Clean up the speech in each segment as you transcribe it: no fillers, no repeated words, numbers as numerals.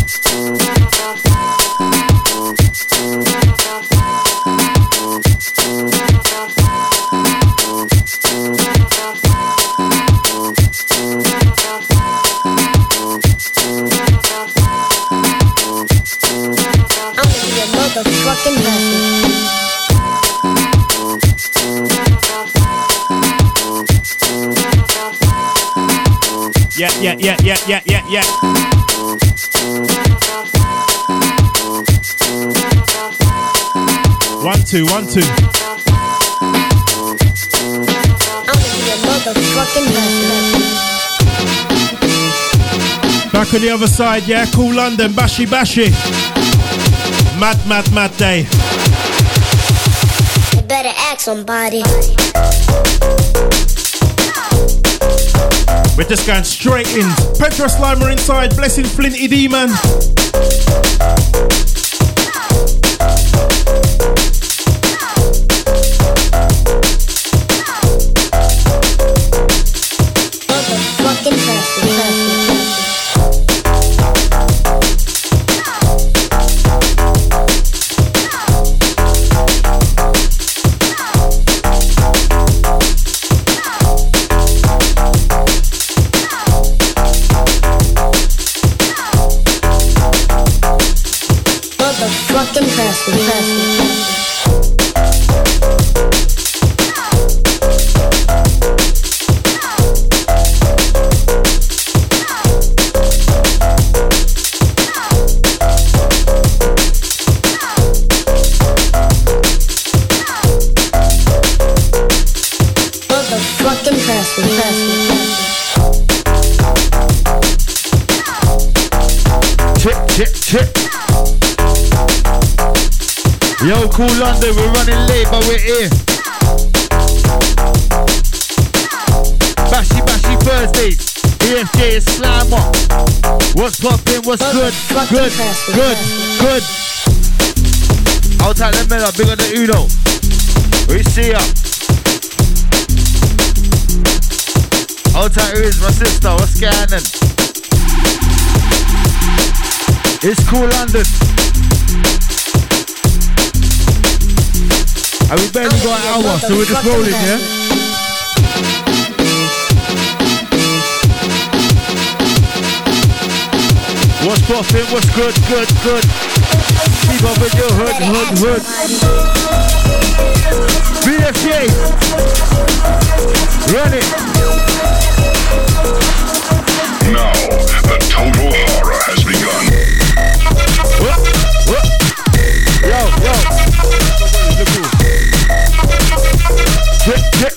Yeah. 1 2 1 2. Back on the other side, yeah. Cool London, bashy. Mad day. You better ask somebody. We're just going straight in. Petra Slimer inside, blessing Flinty Demon. Motherfucking person. Yo, Cool London, we're running late, but we're here. Bashy Thursdays, EFJ is Slammer. What's poppin', what's good? Good. Out at the middle, big on the Uno. We see ya. Out at Riz, my sister, what's scanning? It's Cool London. And we barely got an hour, so we're just rolling, yeah? What's poppin', what's good? Keep up with your hood. BFJ, run it. Now, the total horror has begun. What? Yo. Hit.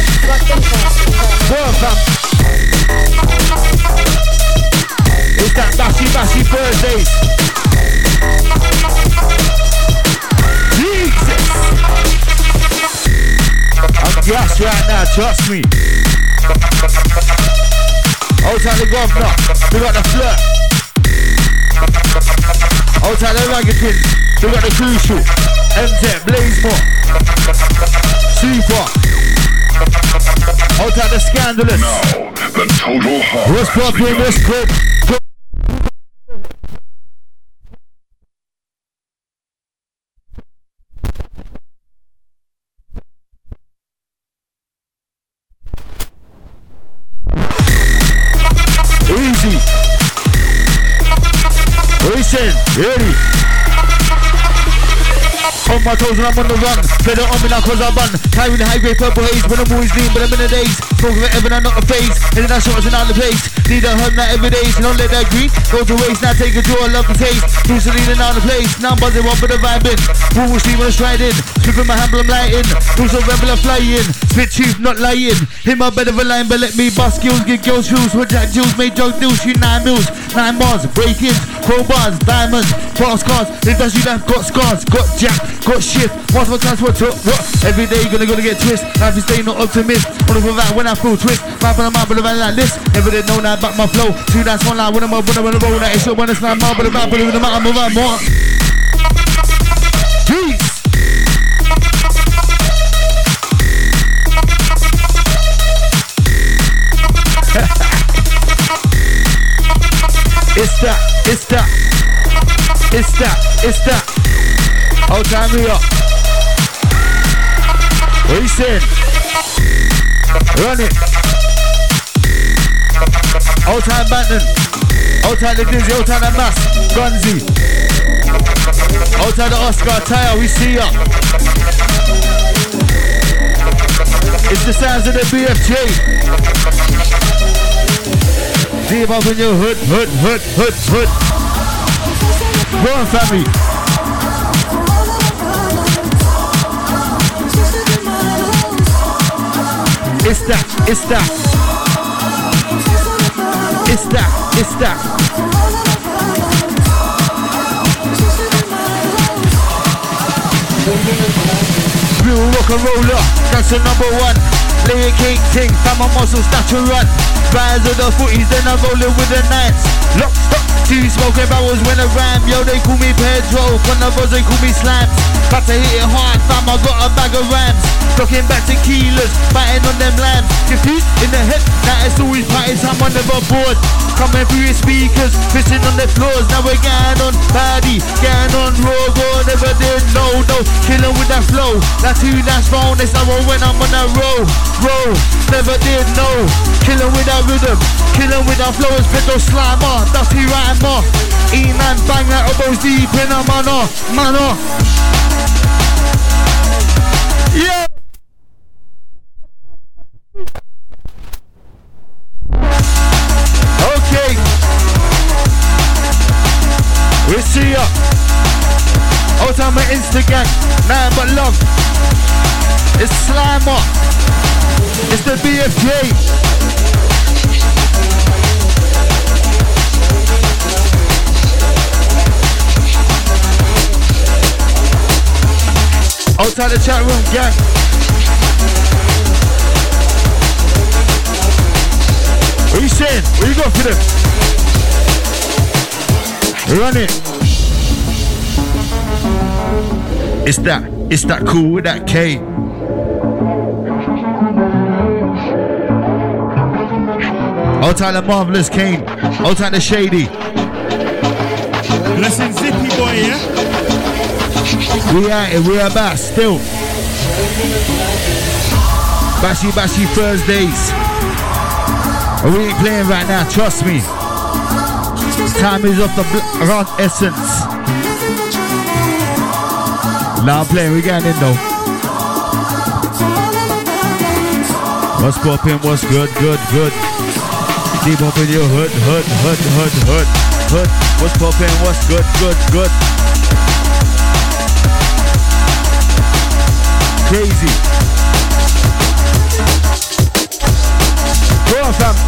It's that bashy Thursdays. Jesus! I'm gassed right now, trust me. Outside the governor, we got the flirt. Outside the ragged, we got the crucial. M10, Blazemore. Super. Outside the scandalous. Now, the total horror. What's poppin', what's good? Easy. Listen, ready. On my toes and I'm on the run. Better on me now cause I run. Carrying the high grade purple haze. When I'm always lean, but I'm in the days. Talking about heaven, I'm not a phase. And then I shots and out the place. Need a hum that every day. So don't let that green go to waste. Now take a draw, I love the taste. Who's leaning out the place? Now I'm buzzing one for the vibe in. Who will see when I stride in? Slipping my handle, I'm lighting. Who's a rebel, I fly in. Spit truth, not lying. Hit my bed of a line, but let me bust skills. Give girls shoes. With Jack Jules, made drug deals. Shoot 9 mils, 9 bars. Break-ins, crowbars, diamonds, fast cars. If that's you that got scars, got jack. Got shift, what's my transport to what? Every day you're gonna get twist. Life is staying not optimist. Only for that when I feel twist. Mouth on the mouth, but a man like this. Never did know that back my flow. 2 that's one line when I'm up, when I'm on the road. That is short when it's not mouth, but about put it in the mouth, I'm moving more. Peace. It's that. It's that. Old time we up. What you saying? Run it. Old time Banton. Old time the Dizzy, old time the Mass. Gunzy. Old time the Oscar Tire, we see ya. It's the sounds of the BFJ. Deep up in your hood. Go on, family. It's that. Blue rock and roller, that's the number one. Lay a cake ting, find my muscles start to run. Rise of the footies, then I'm rolling with the nines. Lock, stock, two smoking barrels when I rhyme. Yo, they call me Pedro, when the buzz they call me Slams. About to hit it hard, fam, I got a bag of rhymes. Looking back to keelers, biting on them lambs. Confused in the head, now it's always party time, I'm never bored. Coming through your speakers, pissing on the floors. Now we're getting on body, getting on raw, never did no. Killing with that flow, that's who that's phone. It's not when I'm on that roll, never did no. Killing with that rhythm, killing with that flow. It's Pedro Slimer, Dusty Rhymer. E-man bang that elbows deep in a manner. Yeah. Okay. We see ya. All time on Instagram, man but love. It's Slimer. It's the BFJ. Outside the chat room, gang. What you saying? What you got for them? Run it. It's that cool with that K. Outside the Marvelous Kane. Outside the Shady. Blessing Zippy boy, yeah? We at it, we are back still. Bashy Thursdays. We ain't playing right now, trust me. Time is off the rock essence. Now I'm playing, we getting in though. What's poppin', what's good. Deep up in your hood. What's poppin', what's good. Crazy. Go on, fam.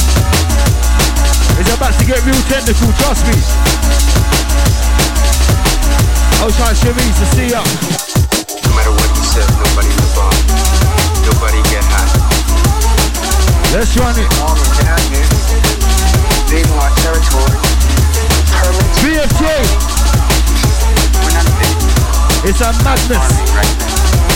It's about to get real technical, trust me. I'll try Cherise to see ya. No matter what you said, nobody live on. Nobody get hot. Let's run it. Down here. They want territory. BFJ. We're not big. It's a madness. Right now.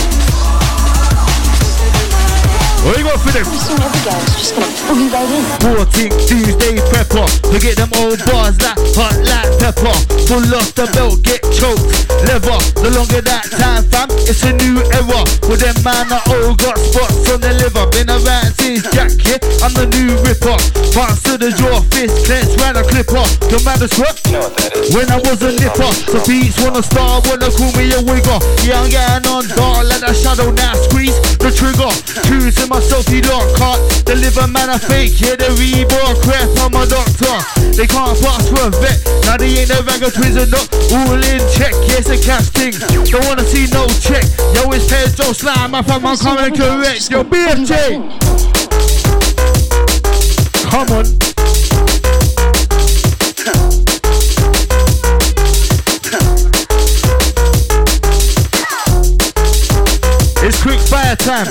What you got for them? Pretty soon every guy's just gonna boogie right in. 14th Tuesday prepper. Forget them old bars like hot like pepper. Full off the belt, get choked. Lever, no longer that time, fam. It's a new era. With them man that all got spots on the liver. Been around since Jack, yeah. I'm the new ripper. Bounce to the jaw, fist clenched, ran a clipper. The man is what? You know what that is. When I was a nipper, so beats wanna star, wanna call me a wigger. Yeah, I'm getting on dark like a shadow, now squeeze the trigger. Choosing myself, he lot can't deliver, man, I fake. Yeah, the Reebok crap, I'm a doctor. They can't pass for a vet. Now they ain't the ragga twins and not all in check. Yes, a cash thing. Don't wanna see no check. Yo, it's Pedro Slime, my fam, I'm coming correct. Yo, BFJ. Come on. It's quick fire time.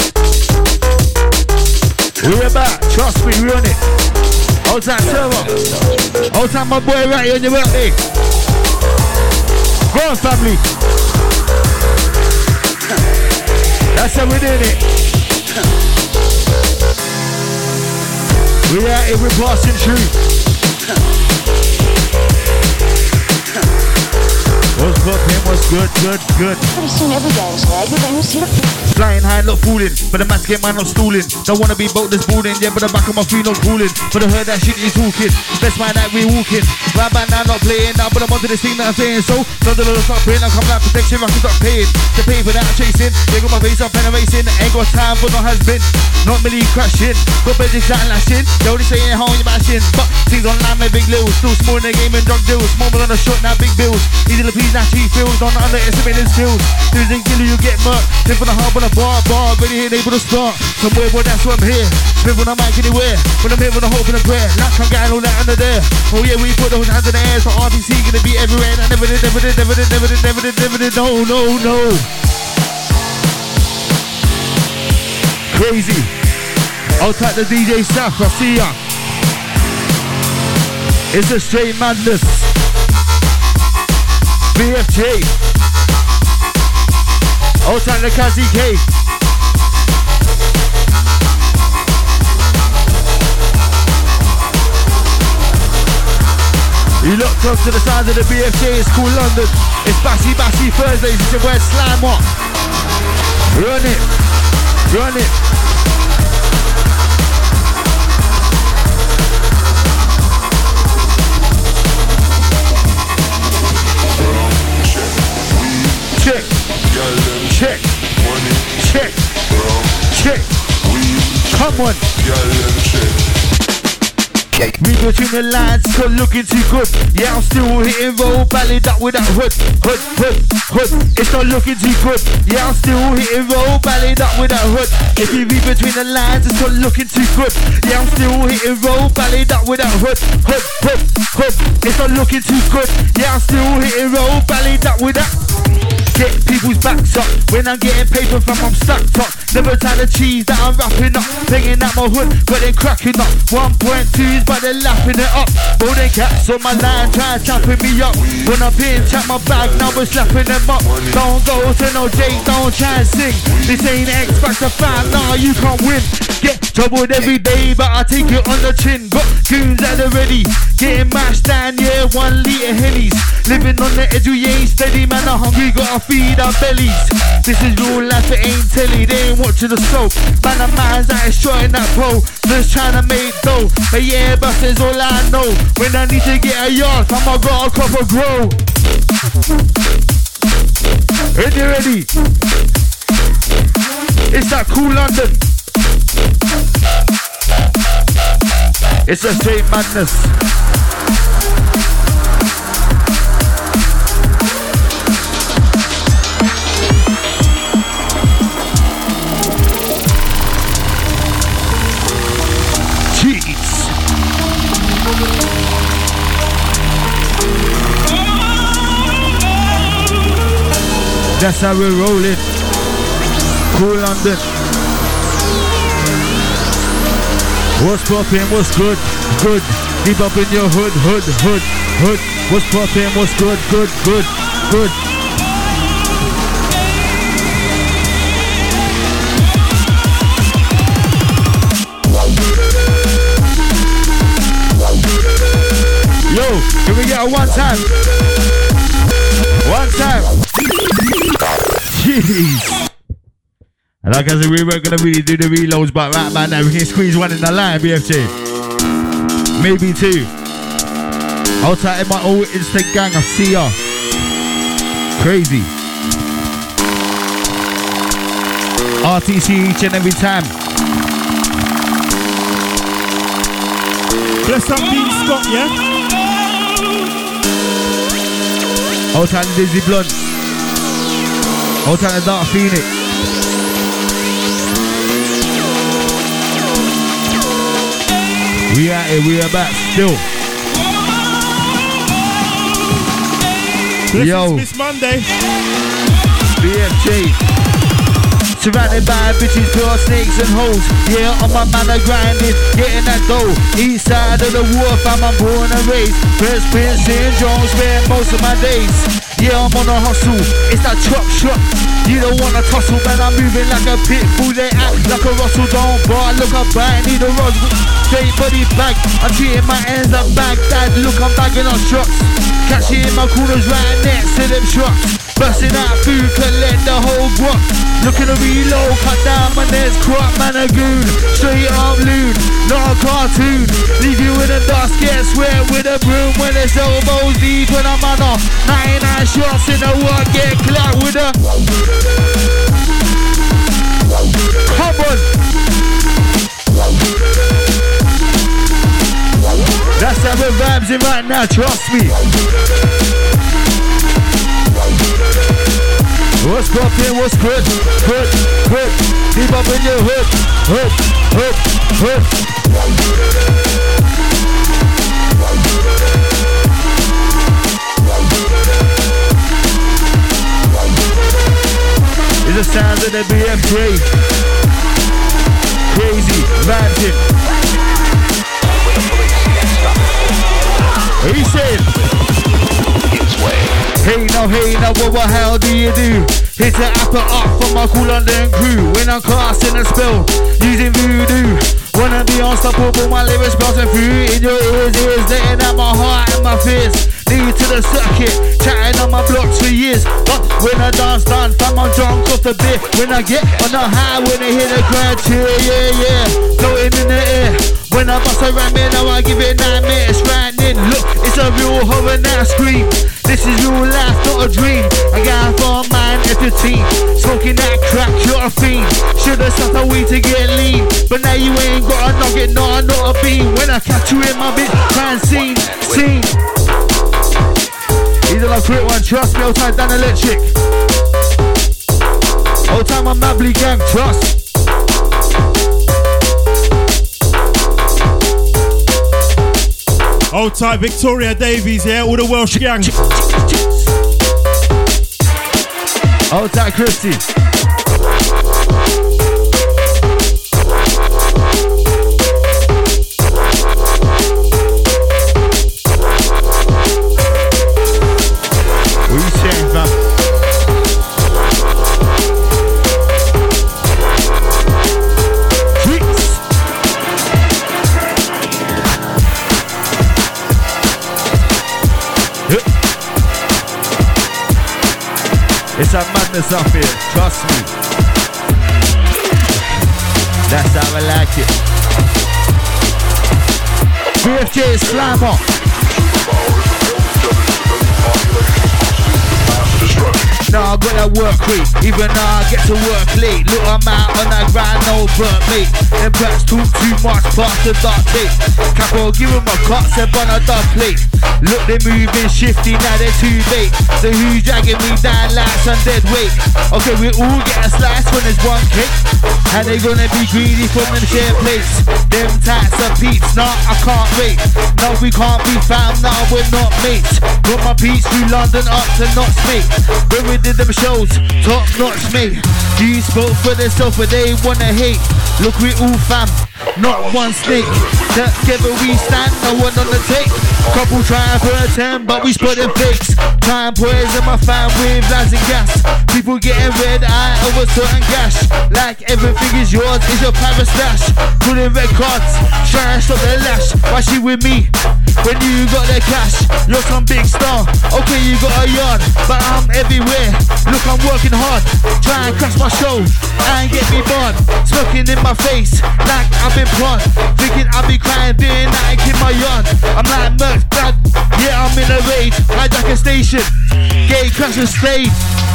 We're back, trust me, we're on it. All time server. All time my boy right here on your birthday. Go on, family. That's how we're doing it. We're out here, we're passing through. good, good, good. Pretty soon every guy's lag, you're going to see the Flying high, not fooling, but the man's get man not stooling. Don't wanna be boat that's balling, yeah, but the back of my feet not cooling. But I heard that shit you talking, best man that we walking. Right back now not playing, now but I'm onto this thing that I'm saying. So, none of the stop paying, I'm coming out protection, I can stop paying. The paper that I'm chasing, they got my face up and I'm racing. Ain't got time for no has been, not many crashing. Got bedricks that lashing, they only saying how you bashing. But things online, my big little, still small in the game and drug deals. Small on the short, now big bills. Easy to please, now cheap feels, don't underestimate the skills. There's a killer, you get murked. Live on the hub on a bar, ready here, able to start. Somewhere, well, that's why I'm here. Live on the mic anywhere. When I'm here with a hope and a prayer. Like I'm getting all that under there. Oh yeah, we put those hands in the air. So RBC gonna be everywhere. And I never did. No. Crazy. I'll take the DJ Saf, I see ya. It's a straight madness. BFJ. I'll take the Kazi K. You looked up to the side of the BFJ, it's called London. It's Bassy Thursdays, it's your word Slime Up. Run it. Check. Come on. Read between the lines, still looking too good. Yeah, I'm still hitting roll, ballad up with that hood. It's not looking too good. Yeah, I'm still hitting roll, ballad up with that hood. If you read between the lines, it's not looking too good. Yeah, I'm still hitting roll, ballad up with that hood. It's not looking too good. Yeah, I'm still hitting roll, ballad up with that. Get people's backs up when I'm getting paper from I'm stacked up. Never tie the cheese that I'm wrapping up. Banging at my hood, but then cracking up. 1.2s, but they're lapping it up. Holding cats on my line, trying tapping me up. When I'm being chat my bag, now we're slapping them up. Don't go to no Jake, don't try and sing. This ain't X Factor fan, nah, you can't win. Get troubled every day, but I take it on the chin. Got goons at the ready, getting mashed down, yeah, 1 litre Hennies. Living on the edge, we ain't steady, man, I'm hungry, gotta feed our bellies. This is real life, it ain't telly, they ain't watching the soap. Man, the man's out destroying that pole, just trying to make dough. But yeah, but that's all I know. When I need to get a yard, come I got a crop of grow. Are you ready? It's that cool London. It's a straight madness. That's how we're rolling. Cool London. What's poppin'? What's good? Good. Deep up in your hood. What's poppin'? What's good? Good. Yo, can we get a one time? One time. Jeez. And like I said, we weren't gonna really do the reloads, but right about now we can squeeze one in the line, BFJ. Maybe two. I'll type in my old instant gang, I see ya. Crazy. RTC each and every time. Bless up Dean Scott, yeah? I'll type the Dizzy Blunt. I'll take the Dark Phoenix. We out here, we are back still. Yo, Miss Monday. BFJ. Surrounded by bitches, pure snakes and hoes. Yeah, on my man I grinding, getting that dough. East side of the war, fam, I'm born and raised. First Prince syndrome, spend most of my days. Yeah, I'm on a hustle, it's that chop shop. You don't wanna tussle, man, I'm moving like a pit bull. They act like a Russell, don't bar. Look, I'm buying, need a rod. Straight body bag, I'm treating my ends up Baghdad. Look, I'm bagging on shots. Catch it in my corners right next to them shots. Busting out food, collect the whole guap. Looking to reload, cut down my next crop, man a goon. Straight up loon, not a cartoon. Leave you in the dust, get sweat with a broom. When it's elbows deep when I'm on off. 99 shots in the work, get clapped with a. Come on. That's how we're vibes in right now, trust me. What's poppin', what's good, good, good. Deep up in your hood, hood, hood, hood. It's the sound of the BFJ. Crazy, ranting. What are you saying? Hey now, what the hell do you do? Hit the apple up for my cool London crew. When I'm casting a spell, using voodoo. Wanna be unstoppable, my lyrics bouncing through. In your ears, letting out my heart and my fears. Lead to the circuit, chatting on my blocks for years. But when I dance done, fam, I'm drunk off the beer. When I get on the high, when I hear the crowd cheer, yeah. Floating in the air. When I bust a rhyme, now I give it 9 minutes, frightening. Look, it's a real horror now, scream. This is real life, not a dream. I got for mine at the team. Smoking that crack, you're a fiend. Should've stopped a weed to get lean. But now you ain't got a nugget, no, not a bean. When I catch you in my bit, try and sing. He's a great one, trust me, old time Dan Electric. Old time on Mably Gang, trust. Old type Victoria Davies, yeah, all the Welsh gang. Old type Christy. What are you saying, fam? It's a madness up here, trust me. That's how I like it. BFJ is slammer. Now I got that work rate, even now I get to work late. Look, I'm out on that grind, no burnt, mate. Them brats talk too much, past the dark tape. Capo, give them a cut, step on a dark plate. Look, they moving shifty, now they're too late. So who's dragging me down like some dead weight? Okay, we all get a slice when there's one cake. And they gonna be greedy from them share plates. Them types of peeps, nah, I can't wait. No, we can't be found, nah, we're not mates. Got my beats through London up to Knots, mate. When we did them shows, top notch, mate. You spoke for themselves, but they wanna hate. Look, we all fam, not one snake. Together we stand, no one on the take. Couple trying for a 10, but we spotting fakes. Try and poison my fan with lies and gas. People getting red eye over certain gash. Like everything is yours, it's your private stash. Putting red cards, try and stop the lash. Why she with me? When you got the cash, you're some big star. Okay, you got a yard, but I'm everywhere. Look, I'm working hard. Try and crash my show and get me barred. Smoking in my face like I've been plugged. Thinking I'll be crying, doing nothing in my yard. I'm like Merc, blood. Yeah, I'm in a rage. Hijack a station, gate crash and stage.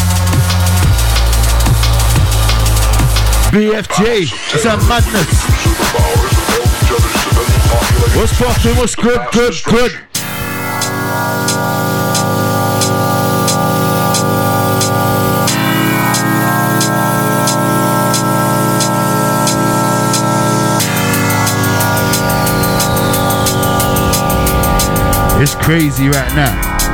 BFJ, it's a madness. What's poppin', what's good, good, good. It's crazy right now.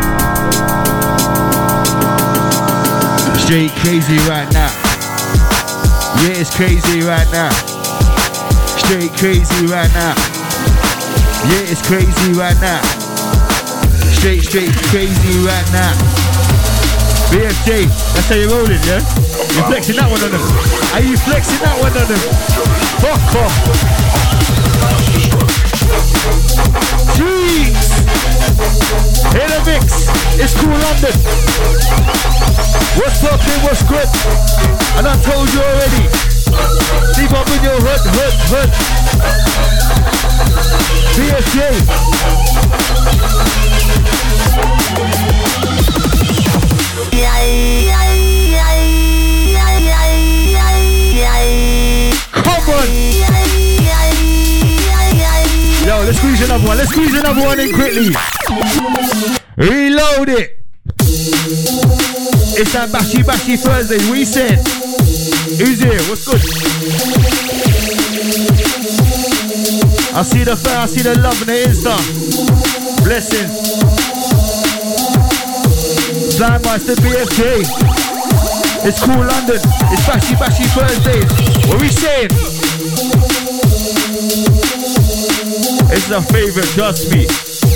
Straight crazy right now. Yeah, it's crazy right now. Straight crazy right now. Yeah, it's crazy right now. Straight crazy right now. BFJ, that's how you're rolling, yeah? You're flexing that one on them. Are you flexing that one on them? Fuck off. Jeez. In the mix, it's cool London. What's poppin', what's good? I done told you already. Sleep up in your hood. BFJ. Come on. Yo, let's squeeze another one. Let's squeeze another one in quickly. Reload it. It's that Bashy Thursday. What you said? Who's here? What's good? I see the fire, I see the love in the Insta. Blessing. Blind Mice, the BFJ. It's cool London. It's Bashy Thursdays. What we saying? It's a favorite, trust me.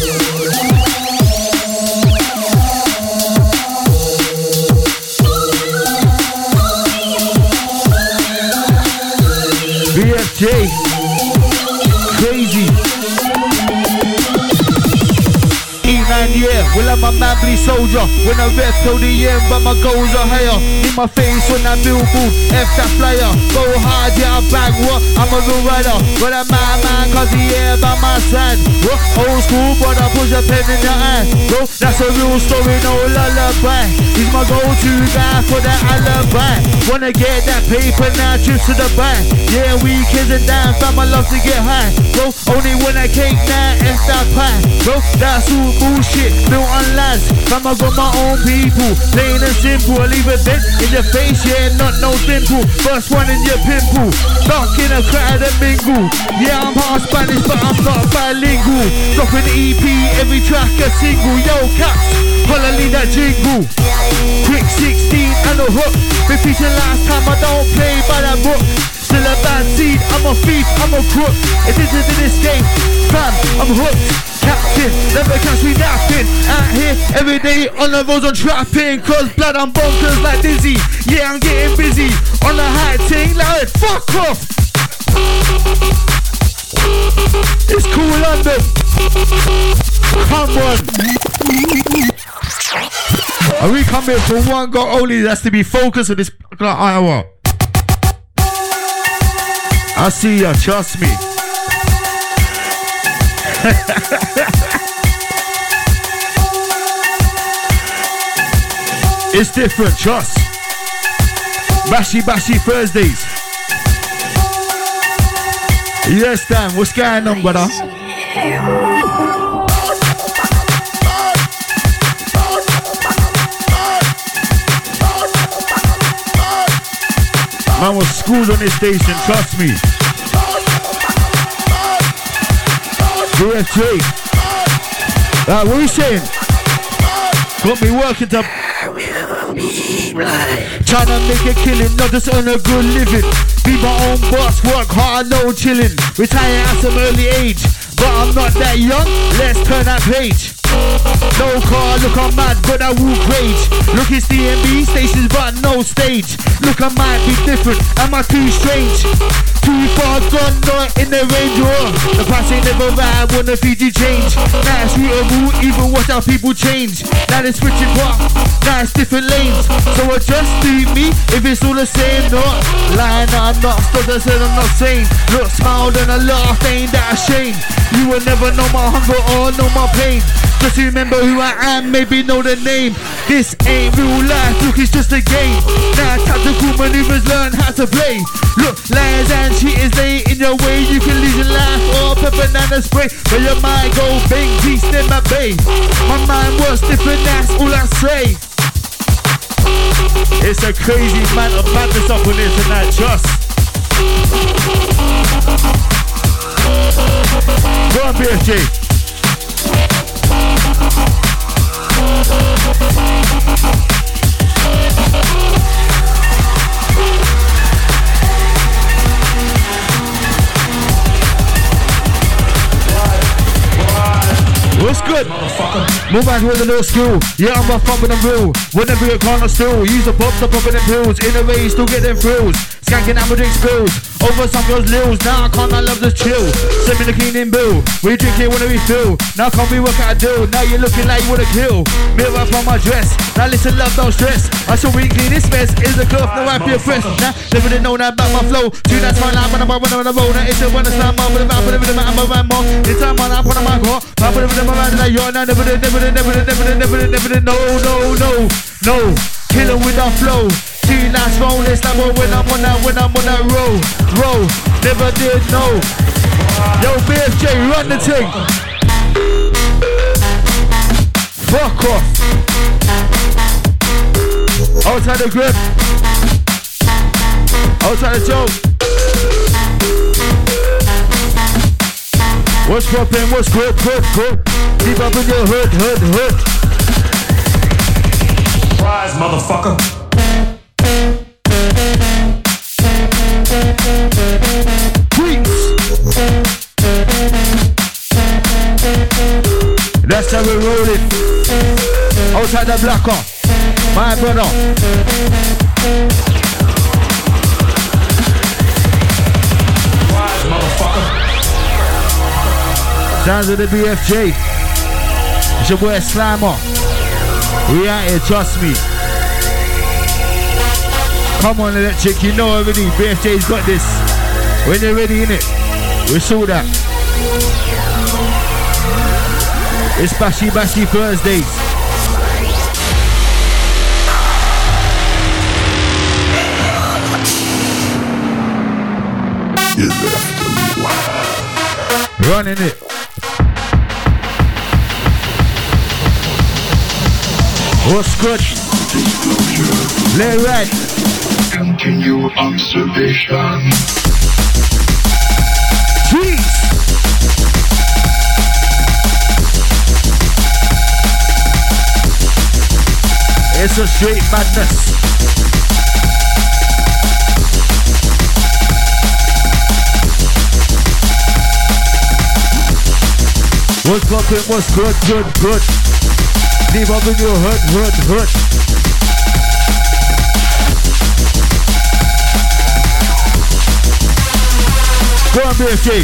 BFJ, crazy. E9, yeah, will have my man bleed soldier. When I rep till the end, but my goals are higher. In my face when I billboard, F that flyer. Go hard, yeah, I bag what? I'm a real rider. But I'm my man, cause he here by my side. What? Old school, but I push a pen in your eye. Bro, that's a real story, no lullaby. He's my go-to guy for that alibi. Wanna get that paper now, trips to the bank. Yeah, weekends and down, fam, I love to get high. Bro, only when I cake now, F that pie. Bro, that's all bullshit, built on lies. Fam, I got my own people, plain and simple. I leave a dent in your face, yeah, not no dimple. First one in your pimple, dark in a crowd and mingle. Yeah, I'm half Spanish, but I'm not bilingual. Dropping EP, every track a single. Yo, Caps, holla, leave that jingle. Quick 16 and a hook. Been featured last time, I don't play by that book. Still a bad seed, I'm a thief, I'm a crook. If this is in this game, fam, I'm hooked. Captain, never catch me napping. Out here, every day on the roads I'm trapping. Cause blood, I'm bonkers like Dizzy. Yeah, I'm getting busy. On the high ting, like fuck off. It's cool London. Come on. Are we coming for one goal only? That's to be focused on this hour. I see ya, trust me. It's different, trust. Bashy Thursdays. Yes, Dan, what's going on, brother? Man was schooled on this station, trust me. BFJ. What are you saying? Got me working to trying to make a killing, not just earn a good living. Be my own boss, work hard, no chilling. Retire at some early age, but I'm not that young. Let's turn that page. No car, look I'm mad, but I walk rage. Look it's DMB stations, but no stage. Look I might be different, am I too strange? Too far gone, not in the range or the past ain't never right, wanna feed you change. Now it's rootable, even watch how people change. Now they're switching park, now it's different lanes. So adjust to me, if it's all the same. Not lying, I'm not, stop I said I'm not sane. Look, smiled and I laughed, ain't that a shame? You will never know my hunger or know my pain. Just remember who I am, maybe know the name. This ain't real life, look it's just a game. Now tactical maneuvers, learn how to play. Look, liars and cheaters, they in your way. You can lose your life or pepper banana spray. But your mind go bang, beast in my bay. My mind works different, that's all I say. It's a crazy man of madness up on this tonight, trust. Go on, BFJ. What's good? Move back with a little skill. Yeah, I'm a fucking and real. Whenever you can't still use the pops, the popping and pills. In a way, still get them thrills. Skanking amber drink spills. Over some girls' lils. Now I can't, I love the chill. Send me the cleaning bill. We drink it when we feel. Now can't we work out a deal? Now you're looking like you wanna kill. Mirror up on my dress. Now listen, love, don't stress. I shall we clean this mess. Is the cloth, no wipe your press. Now never did know that about my flow. Two that's my life when I'm on the road. Now it's the one that's not mine, but I'm putting it I'm a more. It's time on, I'm putting my car. I'm putting it around like you're not never did, no. Kill 'em with our flow. Two nights boneless, like when I'm on that roll. Never did, no. Yo, BFJ, run the thing. Fuck off. Outside the grip. Outside the joke. What's poppin', what's good. Deep up in your hood. Rise, motherfucker. Tweets. That's how we roll it. Outside the blocker. My brother. Rise, motherfucker. Sounds of the BFJ. It's your boy Slimer. We out here, trust me. Come on, Electric, you know already. BFJ's got this. When you're ready, innit? We saw that. It's Bashy Thursdays. Running it. What's good? Lay right. Continue observation. Jeez. It's a straight madness. What's poppin', what's good. Deep up in your hood. Go on, BFJ.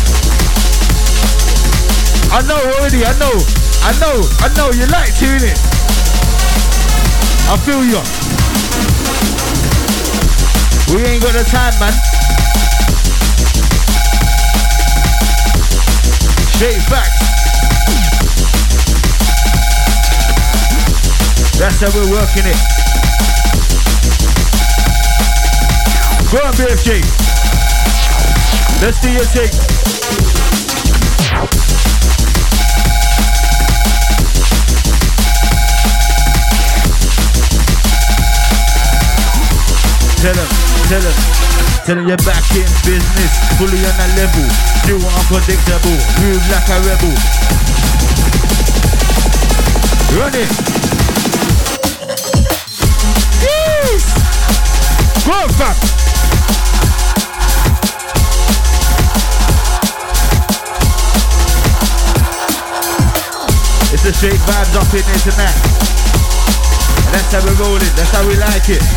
I know already, I know, you like tuning it. I feel you. We ain't got the time, man. Straight facts. That's how we're working it. Go on, BFJ. Let's do your thing. Tell them you're back in business, fully on that level. Still unpredictable, move like a rebel. Run it. Yes. Go on, fam. It's the straight vibes up in there tonight. And that's how we're rolling, that's how we like it.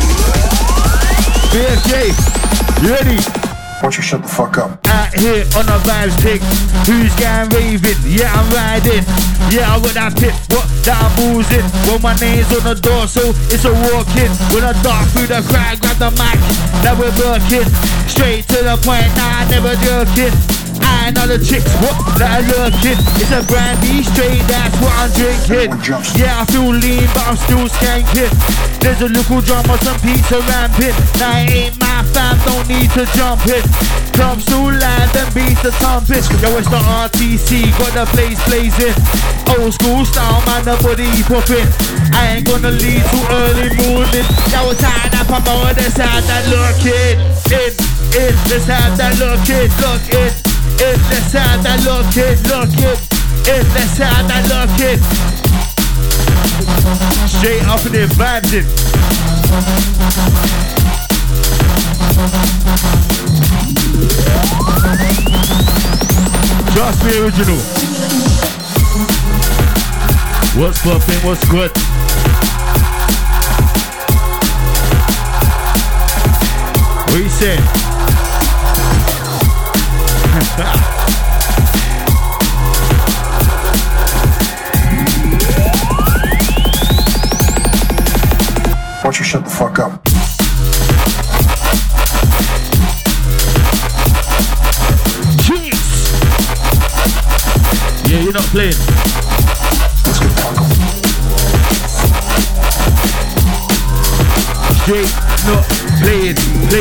BFJ, you ready? Why don't you shut the fuck up? Out here on a vibes thing. Who's going raving? Yeah, I'm riding. Yeah, I got that pit. What? That I'm boozing. Well, my name's on the door, so it's a walk-in. When I dart through the crowd, grab the mic. Now we're working. Straight to the point, nah, I never jerking. I ain't other chicks, what? That are lurking. It's a brandy straight, that's what I'm drinking. Yeah, I feel lean, but I'm still skanking. There's a little drama, some pizza ramping. Now it ain't my fam, don't need to jump in. Clubs to land and beats the thumping. Yo, it's the RTC, got the place blazing. Old school style, man, the body popping. I ain't gonna leave too early morning. Yo, it's how that pop on the side that lurking. In, let's have that lurking, look in. Let's have that lurking, let's have that lurking. Straight up in there, vibes in. Trust me, original. What's poppin', what's good? What you say? Why don't you shut the fuck up? Jeez. Yeah, you're not playing. Let's get taco. Straight, not playing.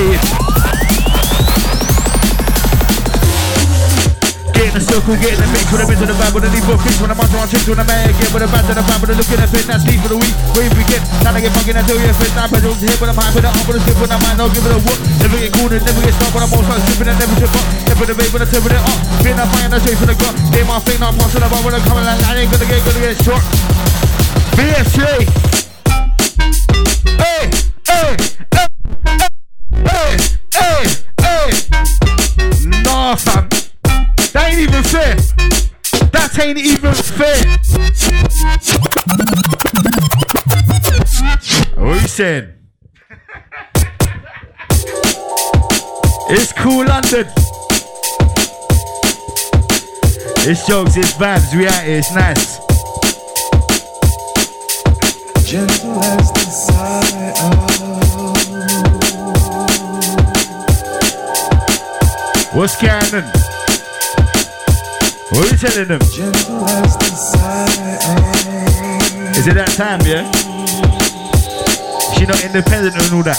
Get in the circle, get in the mix, when I'm into the vibe, when I leave for kicks, when I'm onto my tricks, when I'm mad, get with the bad to the bad, when I'm looking at it, that's sleep for the week, where we get, now I get fucking, I tell you if it's not, but don't hit when I'm high, but I'm on the skip, when I'm high, I'll give it a whoop, never get cool, never get stopped, when I'm all start stripping, and never trip up, never the vape, when I turn it up, being a fire, and I straight for the gut, game my thing, now I'm passing about, when I'm coming, like, I ain't gonna get short. BFJ! Hey! Nah, fam. That ain't even fair. That ain't even fair. What are you saying? It's cool London. It's jokes, it's vibes, we out here, it's nice. Gentle as the sigh What's going on? What are you telling them? Gentle as the sigh Is it that time, yeah? She not independent and all that.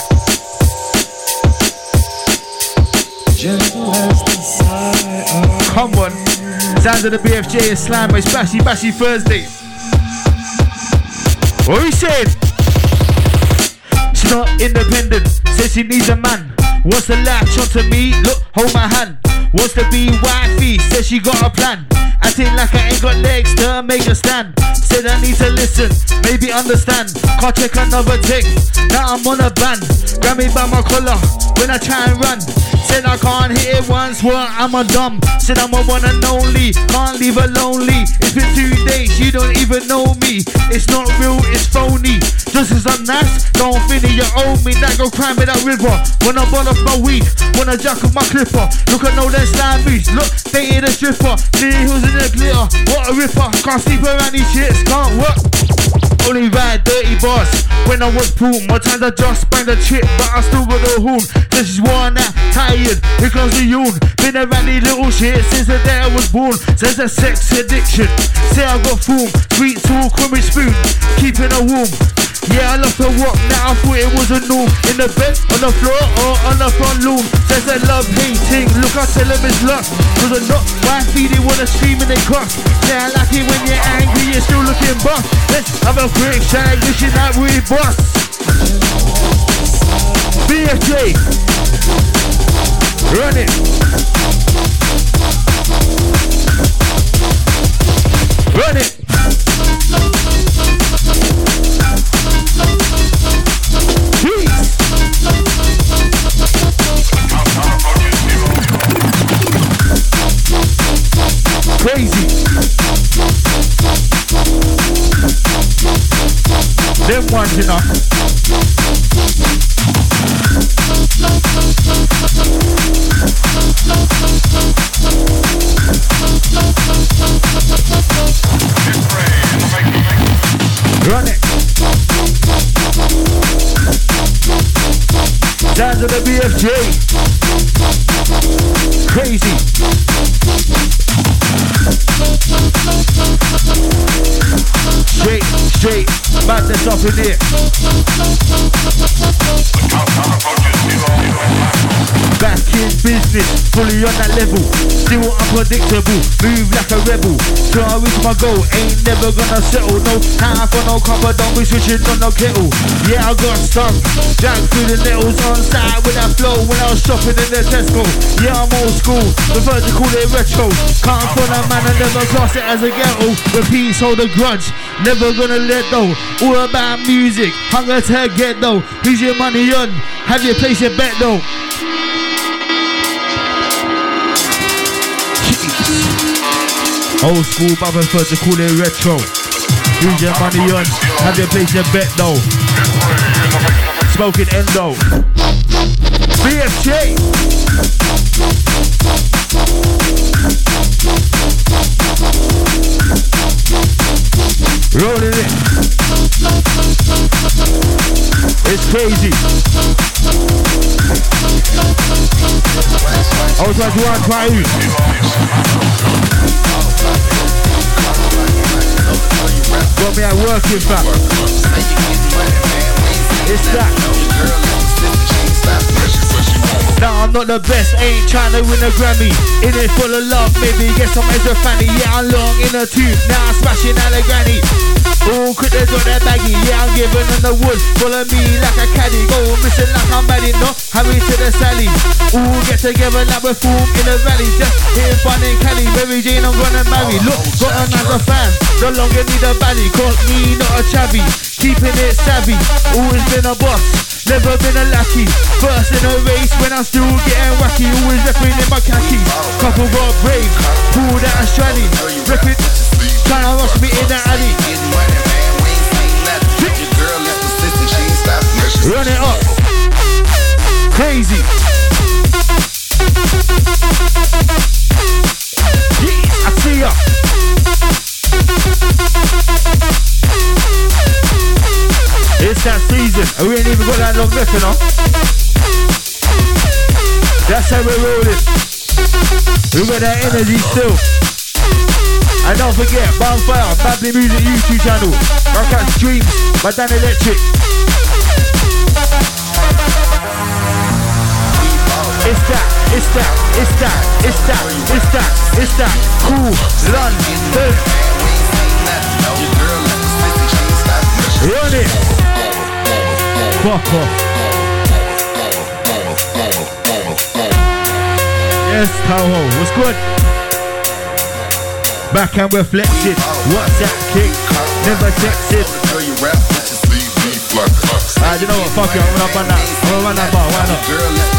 Gentle as the sigh Come on. Sounds of the BFJ is slime, it's Bashy Thursday. What are you saying? She's not independent, says she needs a man. Wants to latch onto me, look, hold my hand. Wants to be wifey, says she got a plan. Acting like I ain't got legs to make a stand. Said I need to listen, maybe understand. Can't check another text, now I'm on a ban. Grab me by my collar when I try and run. Said I can't hit it once, well I'm a dumb. Said I'm a one and only, can't leave her lonely. It's been 2 days, you don't even know me. It's not real, it's phony. Just as I'm nice, don't think that you owe me. Now go climb in that river. When I ball off my weed, when I jack off my clipper. Look at all them slime beats, look, they ain't a stripper. See who's in the glitter, what a ripper. Can't sleep around these shits, can't work. Only ride dirty boss when I was poor. More times I just banged the trip, but I still got the horn. So she's worn out, tired, here comes the yawn. Been around these little shit since the day I was born. Says a sex addiction, say I got form. Sweet talk, crummy spoon, keeping her warm. Yeah, I love her walk, now I thought it was a norm. In the bed, on the floor, or on the front lawn. Says they love hating, look I tell them it's lust. Cause I'm not wifey, they wanna scream and they cuss. Yeah, I like it when you're angry, you're still looking buff. Let's have a quick shag, wishing that we bust. BFJ, run it. Run it. Crazy. Them ones, you know. Run it. Sounds of the BFJ. Crazy. Straight, madness up in here. Back in business, fully on that level. Still unpredictable, move like a rebel. Till I reach my goal, ain't never gonna settle. No time for no copper, don't be switching on no kettle. Yeah, I got stung, dragged through the nettles on side with that flow when I was shopping in the Tesco. Yeah, I'm old school, prefer to call it retro. Can't afford a man and never class it as a ghetto. Repeat, hold a grudge, never gonna let go. All about music, hunger to get though. Who's your money on? Have you placed your bet though? Old school, but I prefer to call it retro. Who's your money on? Have you placed your bet though? Smoking endo. BFJ. Rolling it. It's crazy. I was like, you want to try it? Got me at work, in fact. It's that. Nah, I'm not the best, ain't trying to win a Grammy. In it full of love, maybe get some Ezra Fanny. Yeah, I'm long in a tube, now I'm smashing out a granny. Ooh, critters on that baggy, yeah, I'm giving them the wood. Follow me like a caddy, go missing like I'm bad no, hurry to the Sally. Ooh, get together like we're fool in the valley. Just hitting fun in Cali, Mary Jane I'm gonna marry. Look, got another fan, no longer need a baddie. Caught me, not a chavvy, keeping it savvy. Always been a boss, never been a lackey. First in a race when I'm still getting wacky. Always repping in my khakis. Couple got brave, pulled out a strally. Rip it, trying to rush me in the alley. Run it up. Crazy. Yeah, I see ya. It's that season, and we ain't even got that long left, you know. That's how we're rolling. We got that energy still. And don't forget, Bonfire, Bably Music YouTube channel. Rock out streams by Dan Electric. It's that, it's that, it's that, it's that, it's that, it's that. Cool, London. Run it. Fuck off. Yes, Toho, what's good? Back and we're flexing. What's that kick? Never texted. You know what? Fuck it. I'm gonna run that. I'm gonna run that bar. Why not?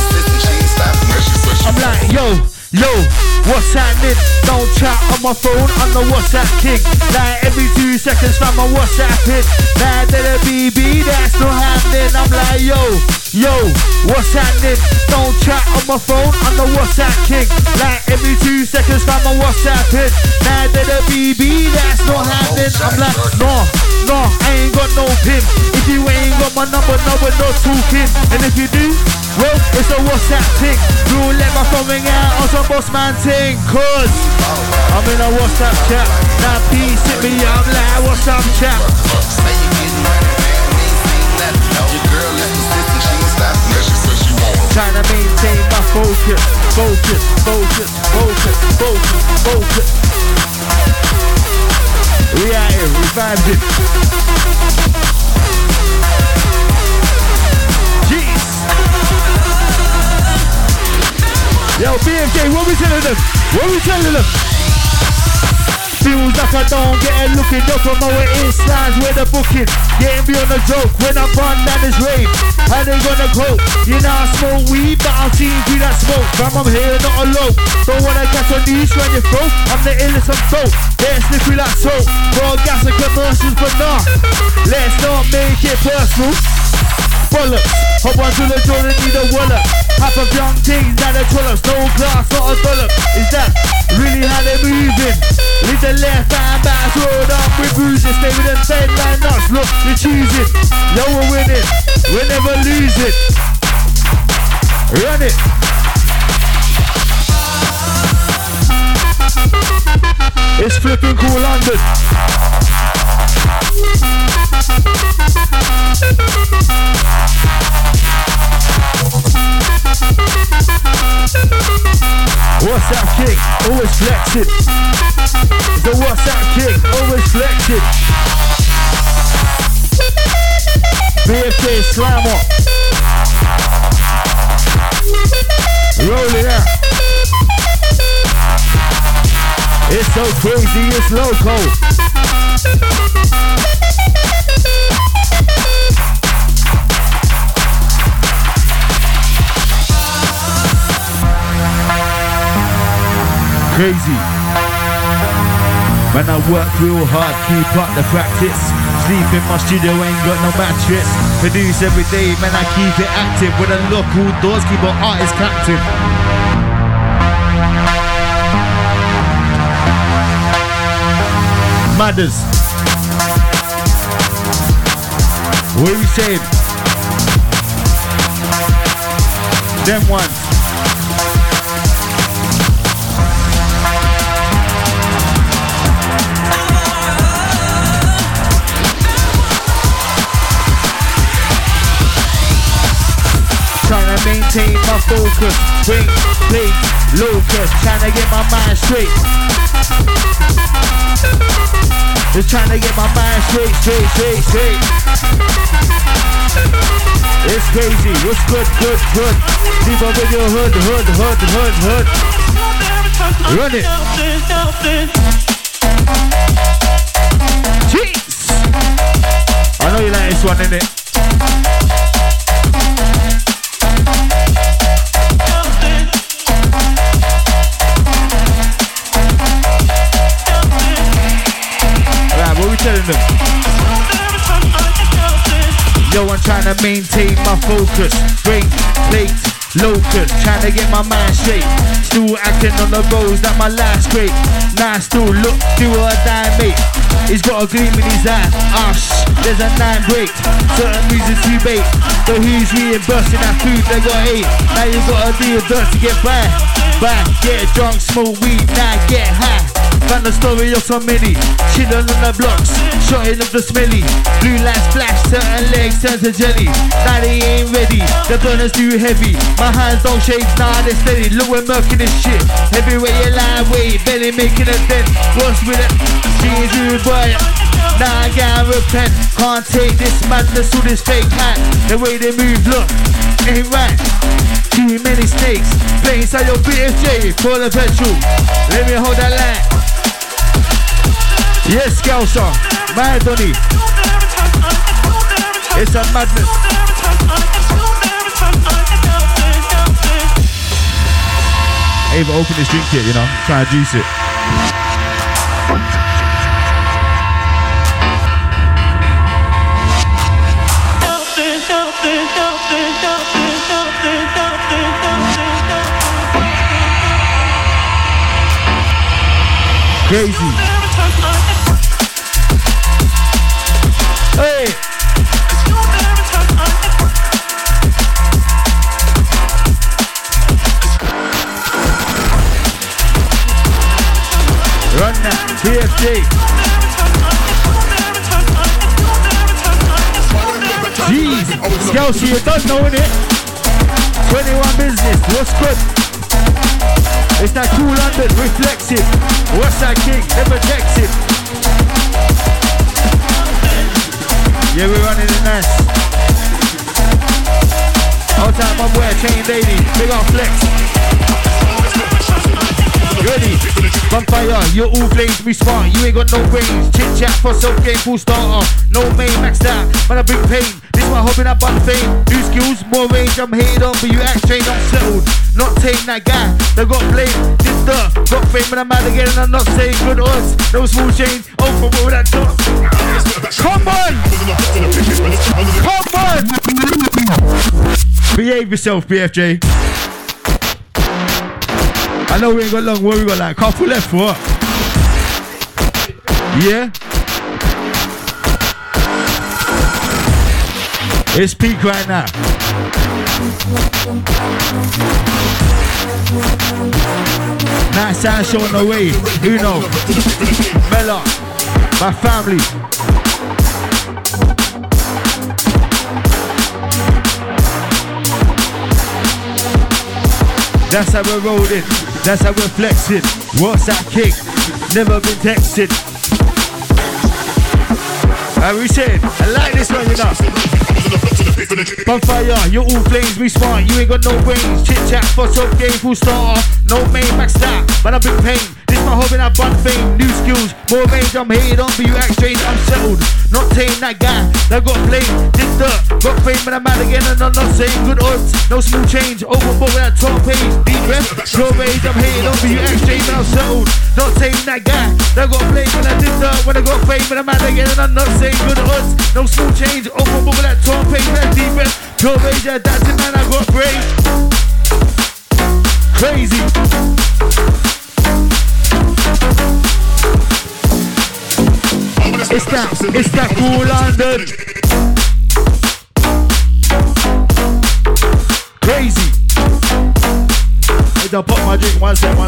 I'm like, yo, what's happening? Don't chat on my phone. I'm the WhatsApp king. Like every 2 seconds, fam, my WhatsApp hit. Now that a BB, that's not happening. I'm like, yo, what's happening? Don't chat on my phone. I'm the WhatsApp king. Like every 2 seconds, fam, my WhatsApp hit. Now that a BB, that's not happening. I'm like, no, I ain't got no pin. If you ain't got my number, no, we're not talking. And if you do, well, it's a WhatsApp thing. You'll let my phone ring out on some boss man thing. Cause I'm in a WhatsApp chat. Now peace hit me, I'm like, WhatsApp chat. Trying to maintain my focus. We out here, we vibed it. Jeez. Yo, BMJ, what we telling them? Feels like I don't get a looking up from our Instans where the booking. Getting me on a joke when I'm run down this rave. How they gonna cope? You know I smoke weed, but I'm seeing through that smoke. Fam, I'm here, not alone. Don't wanna catch on these when you throat. I'm the illest of soap. They're slippery like soap. Bro, gas and commercials, but nah. Let's not make it personal. Bollocks, hop onto the door and need a wallop. Half of young things, now they're trollops. No glass, not a dollop. Is that really how they're moving? Leave the left hand back, rolled up with bruises. Stay with them same line nuts. Look, you're choosing. Yo, we're winning. We're never losing. Run it. It's flipping cool London. WhatsApp king, always flexing. The WhatsApp king, always flexing. BFK slammer. Roll it out. It's so crazy, it's loco. Crazy. Man, I work real hard, keep up the practice. Sleep in my studio, ain't got no mattress. Produce every day, man, I keep it active. With a lock all doors, keep an artist captive. Matters. What are we saying? Them ones. Trying to maintain my focus, bring plates, locus, trying to get my mind straight. Just trying to get my mind straight. It's crazy, what's good. Leave up with your hood. Run it. Jeez. I know you like this one, innit? What we telling them? Yo, I'm trying to maintain my focus. Bring plates, locus, trying to get my mind straight. Still acting on the roads that my life's great. Now still look, do or die, mate. He's got a gleam in his eye. There's a 9 break. Certain reasons to bait. So who's reimbursing that food they got ate? Now you gotta do your dirt to get by. Get drunk, smoke weed, now get high. Found the story of so many chillin' on the blocks, shotting up the smelly. Blue lights flash, certain legs turn to jelly. Now they ain't ready, the burner's too heavy. My hands don't shake, nah they're steady. Look we're murking this shit, everywhere you lie, wait, belly making a dent. What's with it? Jeans rude boy. Now I gotta repent. Can't take this madness or this fake hat. The way they move, look, ain't right. Too many snakes, playing inside your BFJ, full of petrol. Let me hold that line. Yes, Skelsa, my Donny. It's a madness. I even opened this drink yet, you know, trying to juice it. Crazy. Hey. Run now, BFJ. Jeez, Skelsey, you don't know it. 21 business, what's good? It's that cool London, reflexive. What's that king? Never checks it. Yeah, we're running it nice. All time I'm wearing chain lady, big on flex. Ready? Bonfire, you're all flames, we smart. You ain't got no brains. Chit chat for some game, full starter. No main, maxed out, man I bring pain. This my hobby, I bun fame. New skills, more range, I'm hated on, but you act trained, I'm settled. Not tame that guy, they got blame. Did got fame, but I'm mad again and I'm not saying good odds. No small change, oh for all that talk. Come on! Behave yourself, BFJ. I know we ain't got long, what we got like? Couple left for what? Yeah? It's peak right now. Nice sound show on the way. You know, Mela, my family. That's how we're rolling. That's how we're flexing. What's that kick? Never been texted. How we saying? I like this one, you know. Bonfire, you're all flames, we smart. You ain't got no brains. Chit chat for some game, full starter. No main, max that, but I'm big pain. This my hobby, I bun fame. New skills, more range, I'm hated on, but you act strange, I'm settled. Not tame that guy, that got blame. Did dirt, got fame, but I'm mad again and I'm not saying good odds. No smooth change, overboard with that top page. Deep breath, slow range, I'm hated on, but you act strange, and I'm settled. Not tame that guy, that got blame. When I did dirt, when I got fame, but I'm mad again and I'm not saying good odds. No smooth change, overboard with that top page. That deep breath, slow range, that's it, man, I got brain. Crazy. It's that cool London. Crazy. I'll pop my drink, one sec.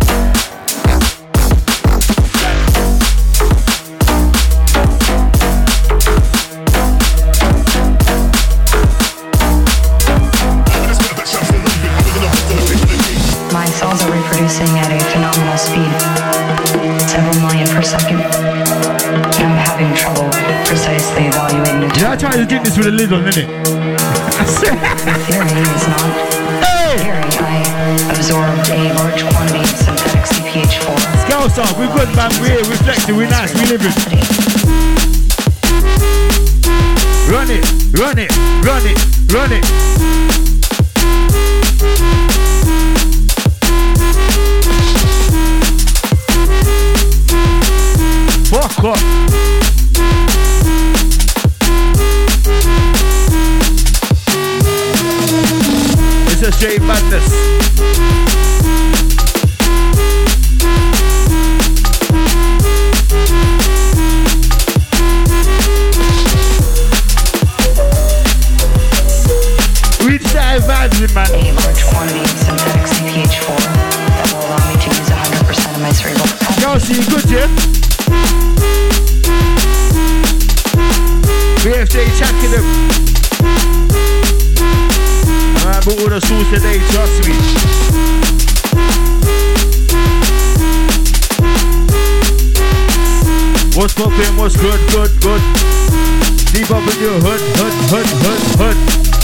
My cells are reproducing at a phenomenal speed, several million per second. I'm having trouble precisely evaluating the I tried to drink this with a lid on, innit? The theory is not. Theory, I absorbed a large quantity of synthetic CPH4. Scouts up, we're good, man. We're here, reflecting, we're nice, we living. Run it. Fuck up. It's a straight madness. We started vibing, man. A large quantity of synthetic CPH4 that will allow me to use 100% of my cerebral capacity. Y'all see you good, yeah? BFJ checking them. I bought all the sauce today, trust me. What's poppin', what's good? Deep up in your hood.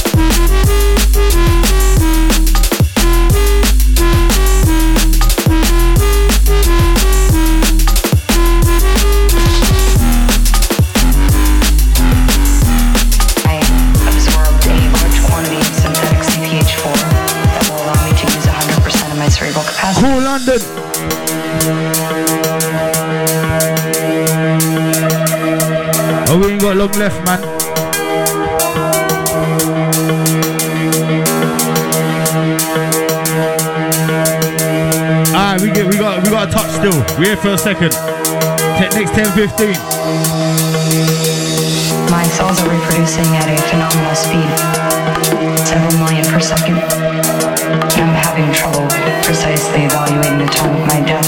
Cool London. Oh, we ain't got long left, man. Alright, we got a touch still. We're here for a second. Next 10-15. My cells are reproducing at a phenomenal speed, several million per second. I'm having trouble precisely evaluating the time of my death.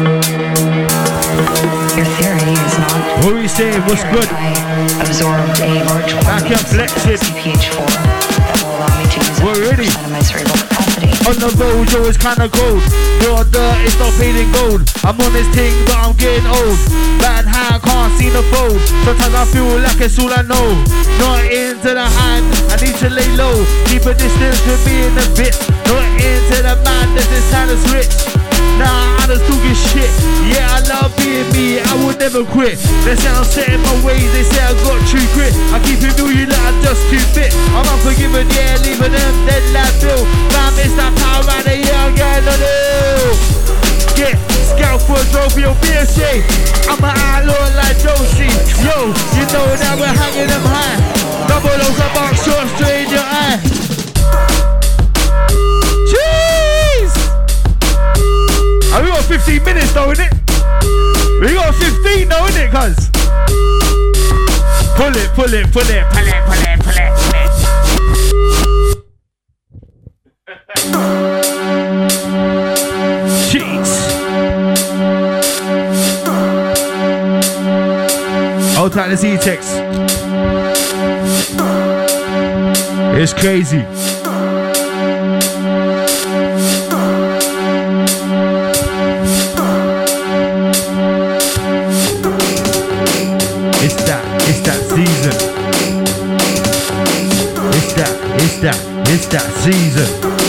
Your theory is not. What are we saying? What's good? I absorbed a large quantity of CPH4 that will allow me to use 100% of my cerebral capacity. On the road, yo, it's kinda cold. Your dirt, it's not paid in gold. I'm on this thing, but I'm getting old. Bad hand, can't see the fold. Sometimes I feel like it's all I know. Not into the hand, I need to lay low. Keep a distance with me in the bits. Not into the madness, this time to switch. Nah, I just talking shit. Yeah, I love being me, I would never quit. They say I'm setting my ways, they say I got true grit. I keep it real, you like I'm just too fit. I'm unforgiven, yeah, leaving them dead like Bill. Fam, it's that power right there, yeah, I'm getting on it. Get scout for a trophy on BSJ. I'm an outlaw like Josie. Yo, you know that we're hanging them high. Double O's a box short straight in your eye. Oh, we got 15 minutes though, innit? We got 15 though, innit, cuz? Pull it. Jeez. Hold tight, let's E-Tex. It's crazy. It's that season.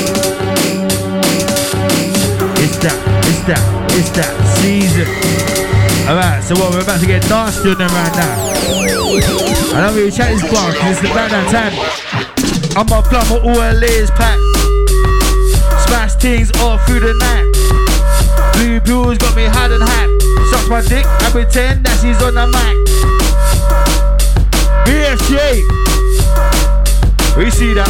It's that season. Alright, so what, we're about to get nasty on them right now. I don't really chat this bar because it's about that time. I'm a plumber, all her layers packed. Smash things all through the night. Blue blues got me hard and hot. Sucks my dick, I pretend that she's on the mic. BFJ. We see that.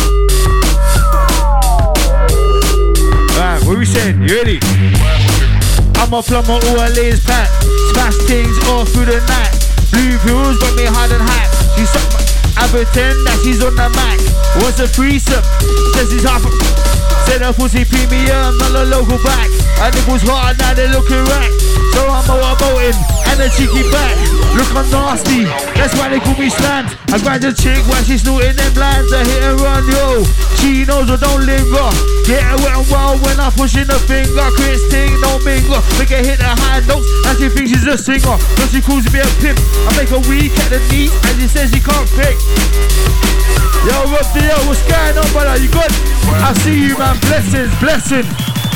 Alright, what we saying? You ready? I'm a plumber, all I lay is packed. Smash things all through the night. Blue pills got me hard and hot. She sucked my... I pretend that she's on the mic. What's a threesome? Says she's half a... Said her pussy premium, not a local back. And it was hard, now they looking right. So I'm motorboating and a cheeky back. Look, I'm nasty, that's why they call me Slants. I grind a chick while she's snorting them lines. I hit and run, yo. She knows I don't linger. Get her wet and wild when I'm pushing the finger. Chris Ting, no mingle. Make her hit the high notes and she thinks she's a singer. But she calls me a pimp. I make her weak at the knee and she says she can't pick. Yo, Rob D.O., what's going on, brother? You good? I see you, man. Blessings, blessing.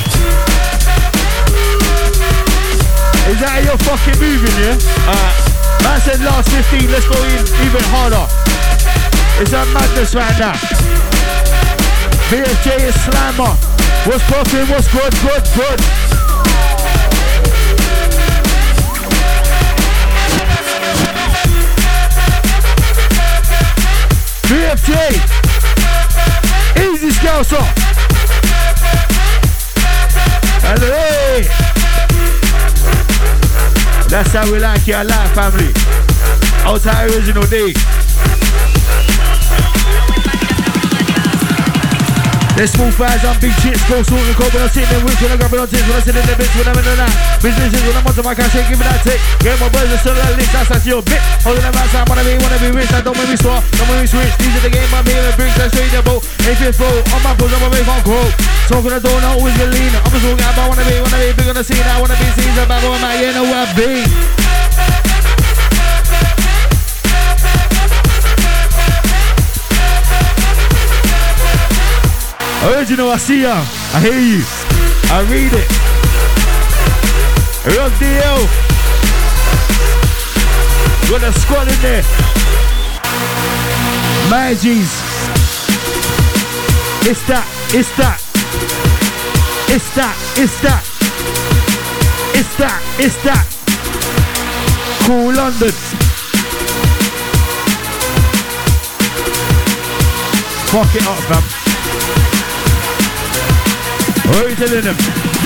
Is that how you're fucking moving, yeah? Man said last 15, let's go in even harder. It's a madness right now. BFJ is slammer. What's poppin', what's good, good, good. BFJ, easy scouser. Hello. That's how we like it alive, family. Outside original day. There's small fries on big chits, go salt and cold when I'm sitting in which when I'm grabbing on tits, when I'm sitting in the bitch, when I'm in the night. Business is when I'm onto my cash, ain't giving that tick. Get my birds and still that list, that's like your bit. Holding them outside, wanna be rich, that don't make me swap, don't make me switch. These are the game, I'm here and brings that straight in the boat. Ain't fit flow, on my pose, I'm a big on quote. Smoking the door, not always get lean. I'm just walking out, but wanna be big on the scene. I wanna be seen, so bad boy, man, you know where I've been. Original, I see ya, I hear you, I read it. Rob DL, got a squad in there. My G's, it's that, it's that, it's that, it's that, it's that, it's that. Cool London. Fuck it up, fam. What are you telling them?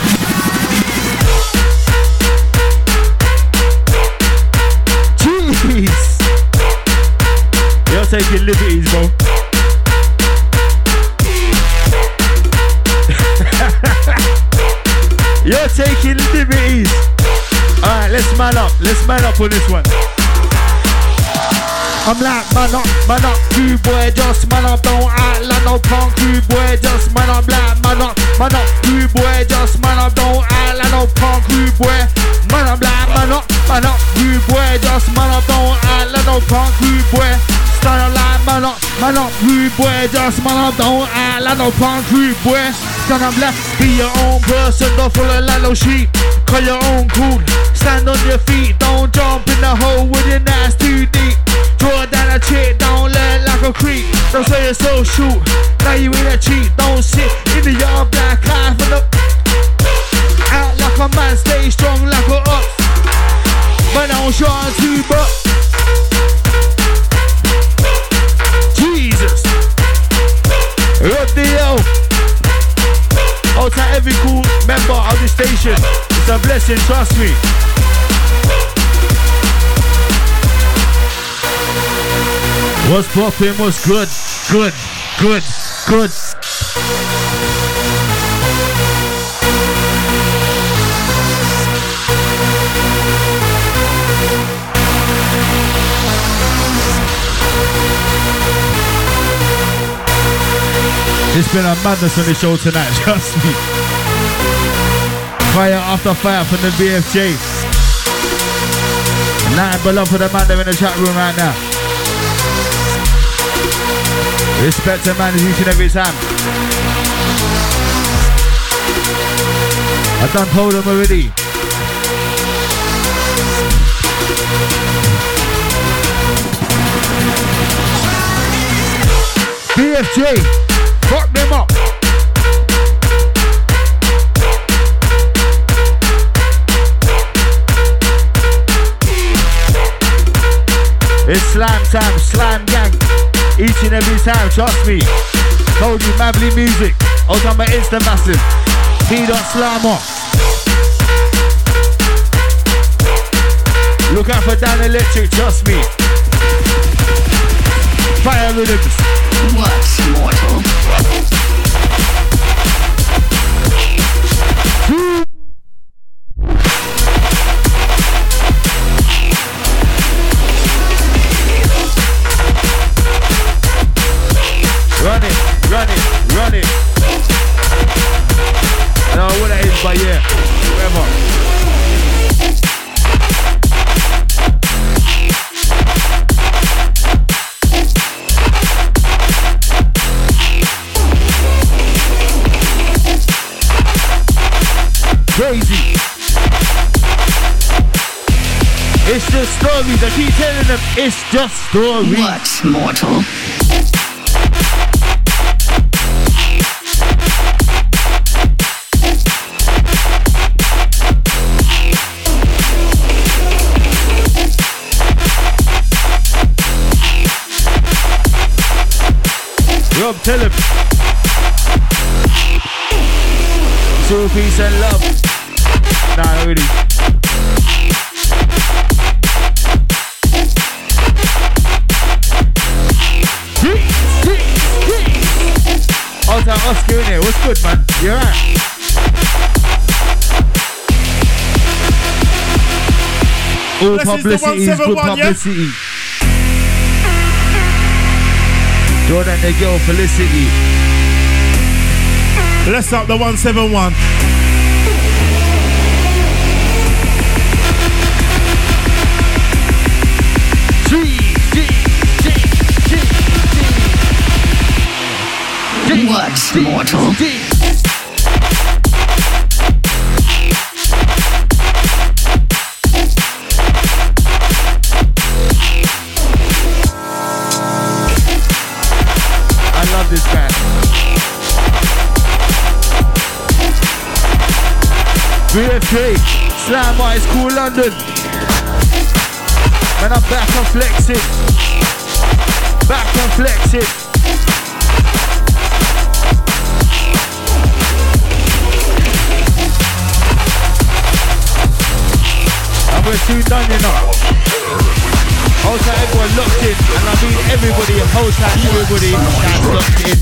Jeez! You're taking liberties, bro. You're taking liberties. Alright, let's man up on this one. I'm like, man up, rude boy, just man up, don't act like no punk, rude boy, just man up, like, man up, rude boy, just man up, don't act like no punk, rude boy, man up, like, man up, rude boy, just man up, don't act like no punk, rude boy, stand up like, man up, rude boy, just man up, don't act like no punk, rude boy, stand up like, be your own person, don't follow like no sheep, call your own cool, stand on your feet, don't jump in the hole with your ass too deep. Draw down a chick, don't learn like a creep. Don't say you're so shoot, now you in a cheat. Don't sit in the yard black eye for the out like a man, stay strong like a ox. But don't try to but Jesus. Rob DL. Out to every cool member of the station. It's a blessing, trust me. What's poppin', what's good, good, good, good. It's been a madness on the show tonight, trust me. Fire after fire from the BFJ. Nothing but love for the man there in the chat room right now. Respect to man each and every time. I done told him already. BFJ, fuck them up. It's slam time, slam gang. Each and every time, trust me. Told you, Mavly Music. I'll done my Insta massive. P.Slammer. Look out for Dan Electric, trust me. Fire rhythms. What's mortal? Run it, run it, run it. I don't know what that is, but yeah, whatever. Crazy. It's just stories. I keep telling them it's just stories. What's mortal? Rob, tell him. So peace and love. Nah, not really. Out of Oscar in here. What's good, man? You alright? All publicity is good publicity. Yeah? Jordan the girl Felicity. Let's up the 171. What's mortal? I love this band. BFK, Slam Ice Cool London. Man, I'm back on flexing. Back on flexing. And we're soon done, you know. Hold tight, everyone locked in. And I mean everybody, hold tight, everybody that's locked in.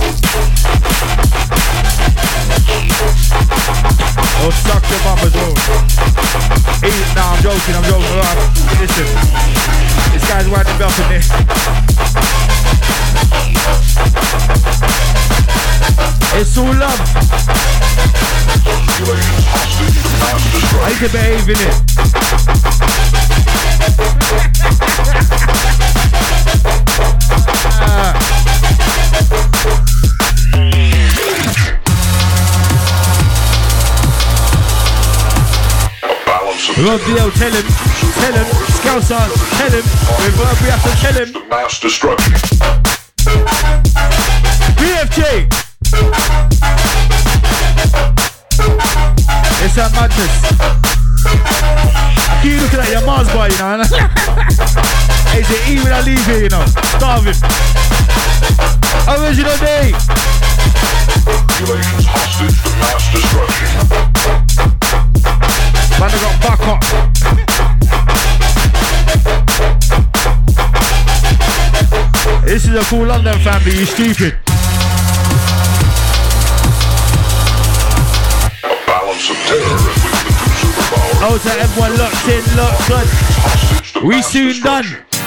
Oh, suck the mum as well. Nah, I'm joking. Listen, this guy's winding me up in there. It's all love. I need to behave in it. Rob Dio, tell him, Scouser, tell him, we have to tell him. Mass destruction. BFJ! It's that madness. I keep looking at your Mars bar, you know. Hey, say even I leave here, you know. Starving. Original day. Populations hostage to mass destruction. Man, I got back up. This is a cool London family, you stupid. A balance of terror with the two superpowers. Oh, to everyone locked in, locked on. We soon done.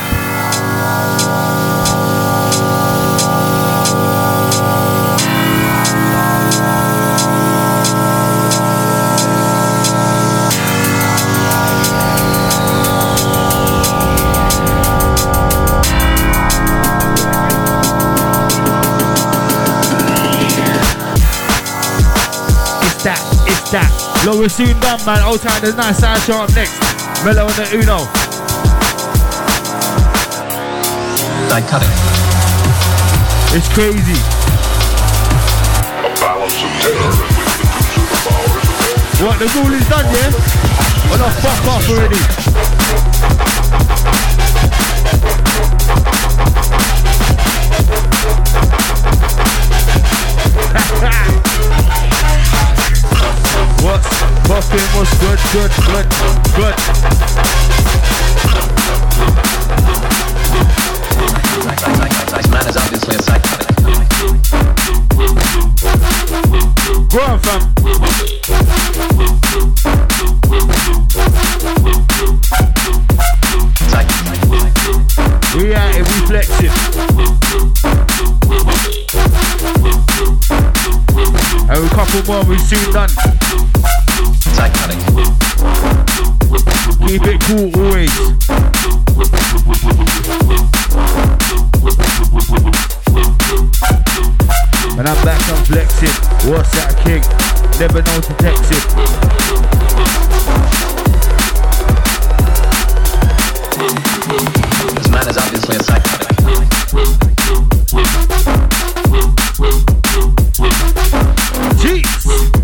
It's that. Look, we're soon done, man. Old time, there's nice sound show up next. Mellow and the Uno. Side cutting. It's crazy. A balance of terror with the two superpowers. What, the rule is done, yeah? Well, no, fuck off already. What's poppin', what's good. we flexing. And a couple more, we soon done. Psychotic. Keep it cool always. When I'm back, I'm flexing. What's that king? Never know to text it. This man is obviously a psychotic. Jeez!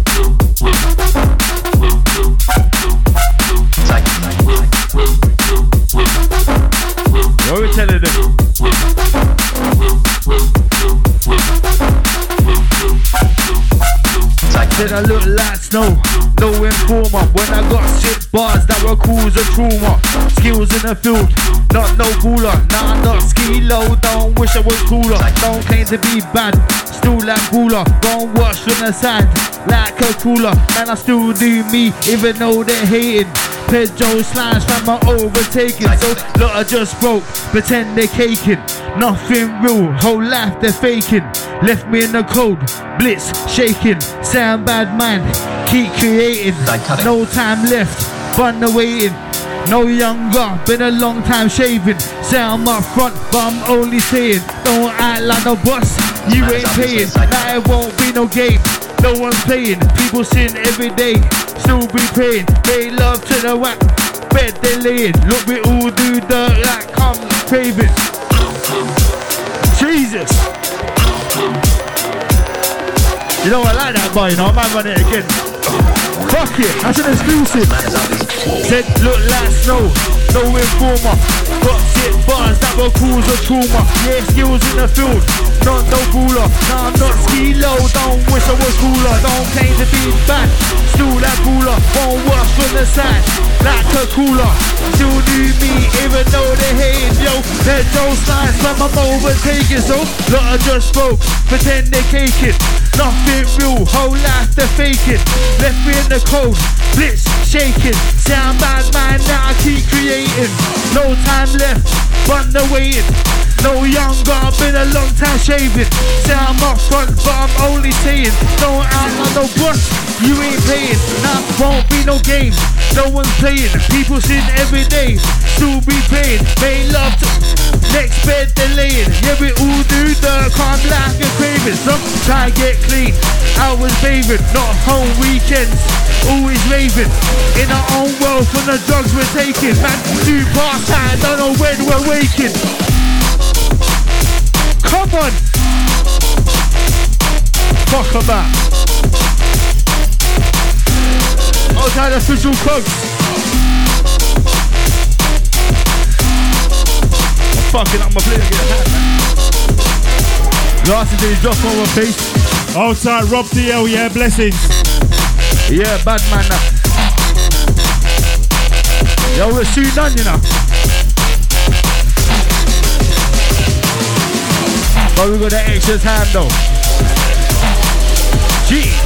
What are we telling them? Said I look like snow, no informer. When I got shit bars that were cause a trauma. Skills in the field, not no cooler. Nah, I'm not ski low, don't wish I was cooler. Don't claim to be bad, still like cooler. Don't watch from the side, like a cooler. Man, I still do me, even though they're hating. Pedro slimes from my overtaking. So look, I just broke, pretend they're caking. Nothing real, whole life they're faking. Left me in the cold, blitz shaking. Sound bad man, keep creating. No time left, fun waiting. No younger, been a long time shaving. Sound up front, but I'm only saying, don't act like no boss, you ain't paying. Now it won't be no game, no one's playing. People sin every day, still be praying. Make love to the whack, bed they laying. Look, we all do dirt like come craving. Jesus. You know I like that boy, you know, I might run it again. Fuck it, that's an exclusive. Said look like snow, no informer. Got shit bars that will cause a trauma. Yeah, skills in the field, not no cooler. Nah, I'm not ski low, don't wish I was cooler. Don't claim to be bad, still that cooler. Won't watch from the side, like a cooler. Still do me, even though they hating. Yo, there's no signs when I'm overtaking. So, look, I just spoke, pretend they're caking. Nothing real, whole life they're faking. Left me in the cold, blitz shaking. Sound bad man, now I keep creating. No time left, fun waiting. No younger, been a long time shaving. Say I'm up front, but I'm only saying, don't act like no boss, you ain't paying. Nah, won't be no game, no one's playing. People sin every day, still be playing. Make love to next bed they're laying. Yeah, we all do the calm like a craving. Some try to get clean, I was bathing. Not home weekends, always raving. In our own world from the drugs we're taking. Man, do past time, don't know when we're waking. Come on! Fuck about. Outside official cogs. I'm fucking up my plate again, man. Last day drop on my face. Outside Rob DL, yeah, blessings. Yeah, bad man now. Yo, we're soon done, you know. But we got that extra time though. Jeez.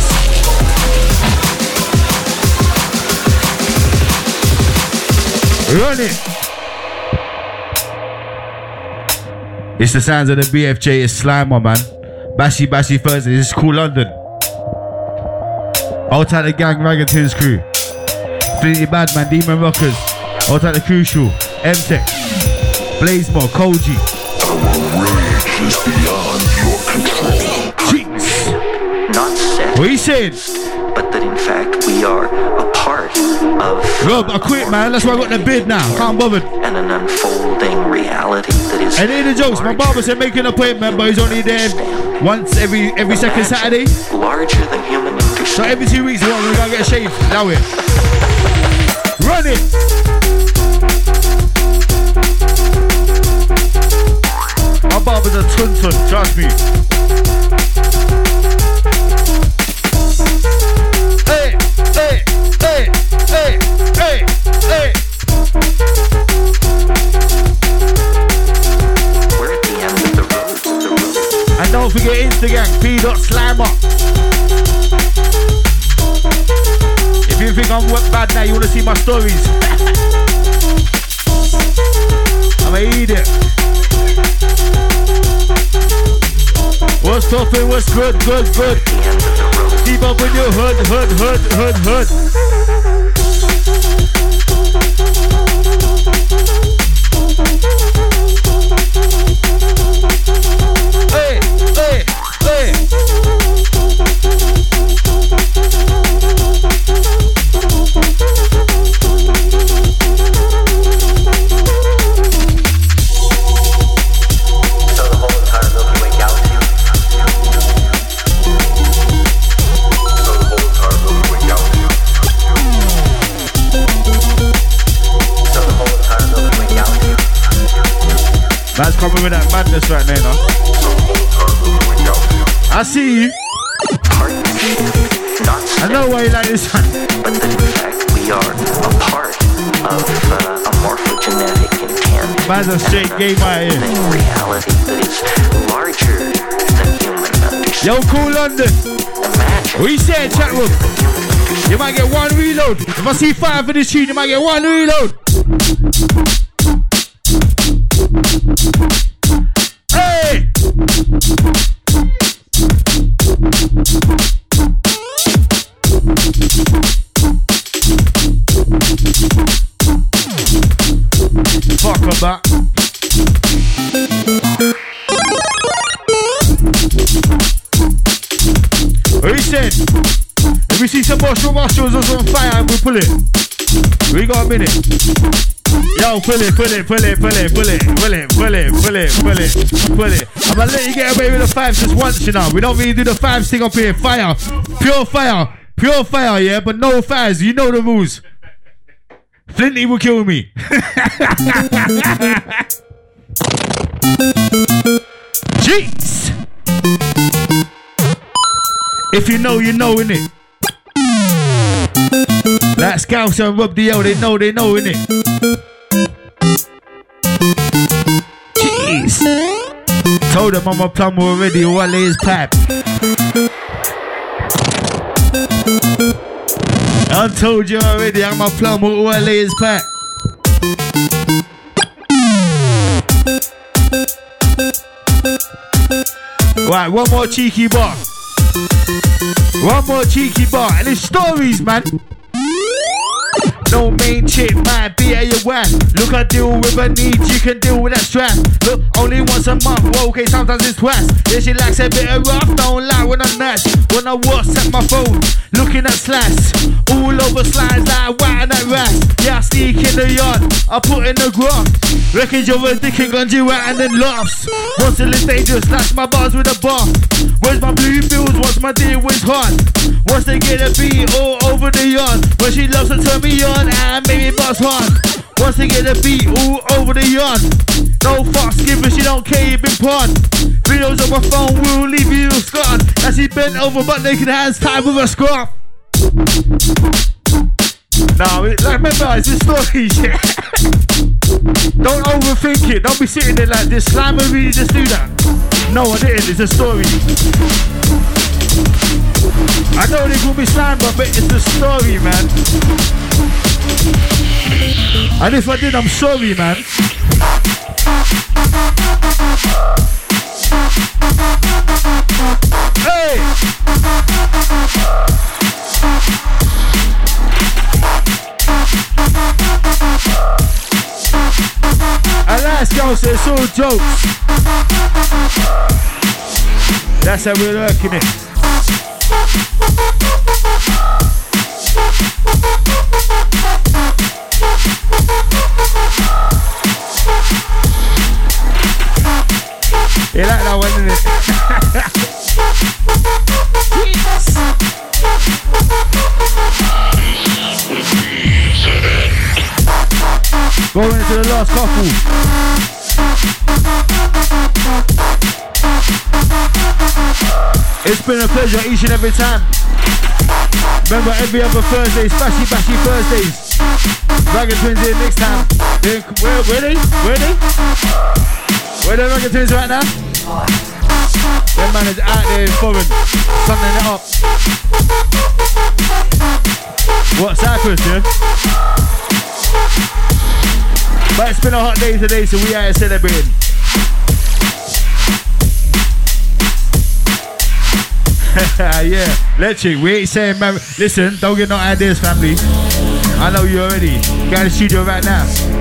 Run it. It's the sounds of the BFJ, it's Slimer, man. Bashy Bashy Thursday, this is Cool London. Outside the gang, Raggatons crew. Flinty Badman, Demon Rockers. Outside the Crucial, M-Tech, Blazemore, Koji. Our rage is beyond your control. Jeez. Not set, What are you saying? but that in fact we are a part of Rob, I quit, man. That's why I got the bid now. Can't bother. and an unfolding reality that is. And hear the jokes. My barber said make an appointment, but he's only there once every second Saturday. Larger than human So understanding. every 2 weeks, we're gonna get a shave. Allow it. Run it. My barber's a tun, trust me. Hey, hey, hey, hey, hey, hey. We're at the end of the road. And don't forget Instagram, p.slimer. If you think I'm bad now, you wanna see my stories. I'm an idiot. stopping, what's good, good, good. Keep up with your hood, hood, hood, hood, hood. Hey, hey, hey. Man's coming with that madness right now, no? I see you. I know why you like this one. But that in fact we are a part of a morphogenetic intent. Man's a straight game out here. Reality that is larger than human understanding. Yo, cool London. Imagine. What you saying, chat room? You might get one reload. If I see 5 for this tune, you might get one reload. Hey! Fuck about. What you said? If we see some more nostrils on fire and we pull it. We got a minute. Yo, pull it. I'm gonna let you get away with the 5s just once, you know. We don't really do the 5s thing up here. Fire. Pure fire, yeah, but no fires. You know the rules. Flinty will kill me. Jeez. If you know, innit? Like Scouts and Rob the L, they know, innit? Jeez. Told them I'm a plumber already, all I lay is pipe. I told you already, I'm a plumber, all I lay is pipe. Right, one more cheeky bar. And it's stories, man. No main chick might be at your wife. Look, I deal with her needs, you can deal with that stress. Look, only once a month, well, okay, sometimes it's twice. Yeah, she likes a bit of rough, don't lie when I'm nice. When I WhatsApp my phone, looking at slash. All over slides like white and that rice. Yeah, I sneak in the yard, I put in the grass. Reckon you're a dick and gun you out and then laughs. Once it is dangerous, slash my bars with a bar. Where's my blue bills, once my deal was hard. Once they get a beat all over the yard. When she loves to turn me on and make me buzz hard. Once they get a beat all over the yard. No fucks given, she don't care, you been pardoned. Videos on my phone will leave you scarred. As she bent over but naked hands tied with a scarf. Nah, like, remember, it's a story, yeah. Don't overthink it, don't be sitting there like this. Slimer really just do that. No, I didn't, it's a story. I know they call me Slimer, but it's a story, man. And if I did, I'm sorry, man. Hey! And last girl says it's all jokes. That's how we're working it. You like that one, innit? Yes. Going into the last couple. It's been a pleasure each and every time. Remember every other Thursday, Spashy Bashy Thursdays. Ragged Twins here next time. Where they? Where the Ragged Twins right now? That man is out there in foreign, sunning it up. What, Cyprus, yeah? But it's been a hot day today, so we out here celebrating. yeah. Electric, we ain't saying, man. Listen, don't get no ideas, family. I know you already. Go to the studio right now.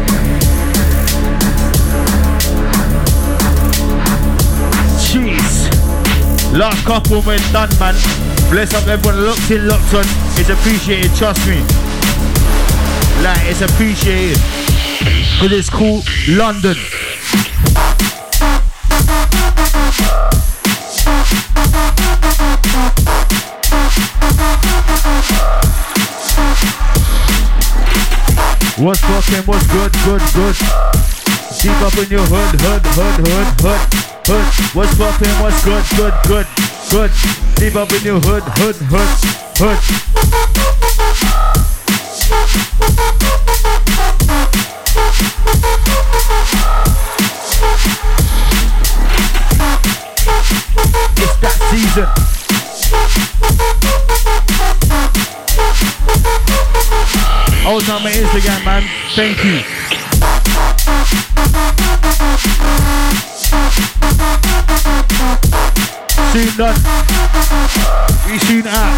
Jeez. Last couple when done, man. Bless up everyone locked in, locked on. It's appreciated, trust me. Like, it's appreciated. Because it's cool, London. What's fucking, what's good, good, good. Deep up in your hood, hood, hood, hood, hood, hood. What's fucking, what's good, good, good, good. Deep up in your hood, hood, hood, hood. It's that season. Old time my Instagram, man. Thank you. Soon done. We soon out.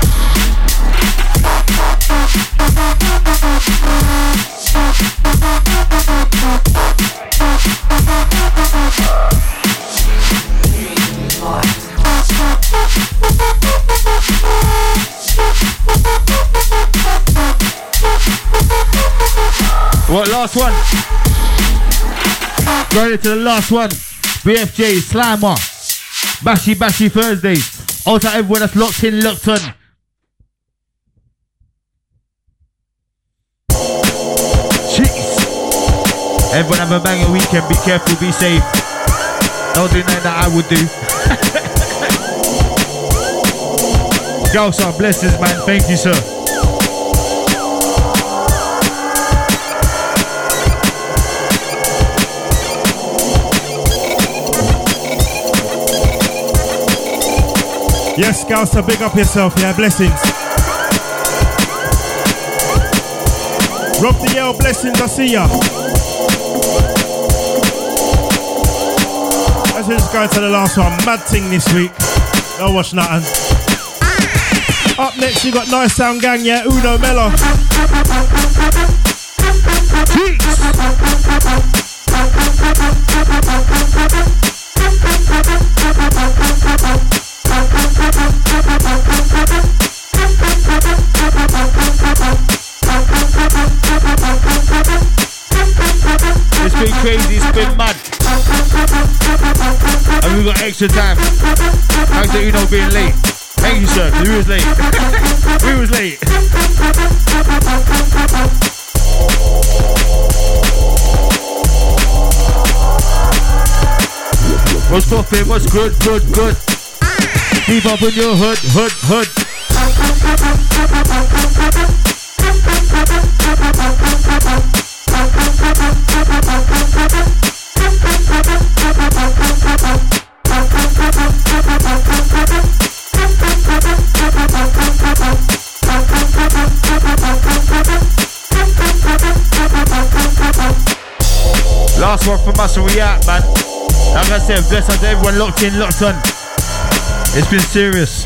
What, last one? Going to the last one. BFJ, Slimer, Bashy Thursdays. Also everyone that's locked in, locked on. Jeez. Everyone have a banging weekend. Be careful, be safe. Don't do nothing that I would do. Girls are blessings, man. Thank you, sir. Yes, girls, so big up yourself, yeah, blessings. Rob the Yale, blessings, I see ya. Let's just go to the last one. Mad thing this week. Don't watch nothing. Up next, you got Nice Sound Gang, yeah, Uno Mello. It's been crazy, it's been mad. And we got extra time. Thanks to Uno being late. Thank you, sir, because we was late. We was late. What's poppin', what's good, good, good. Keep up in your hood, hood, hood. Last one from us and we out, man. Like I said, bless up to everyone locked in, locked on. It's been serious.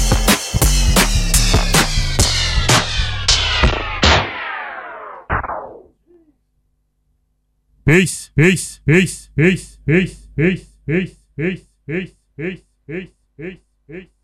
Peace, peace, peace, peace, peace, peace, peace, peace, peace, peace, peace, peace, peace.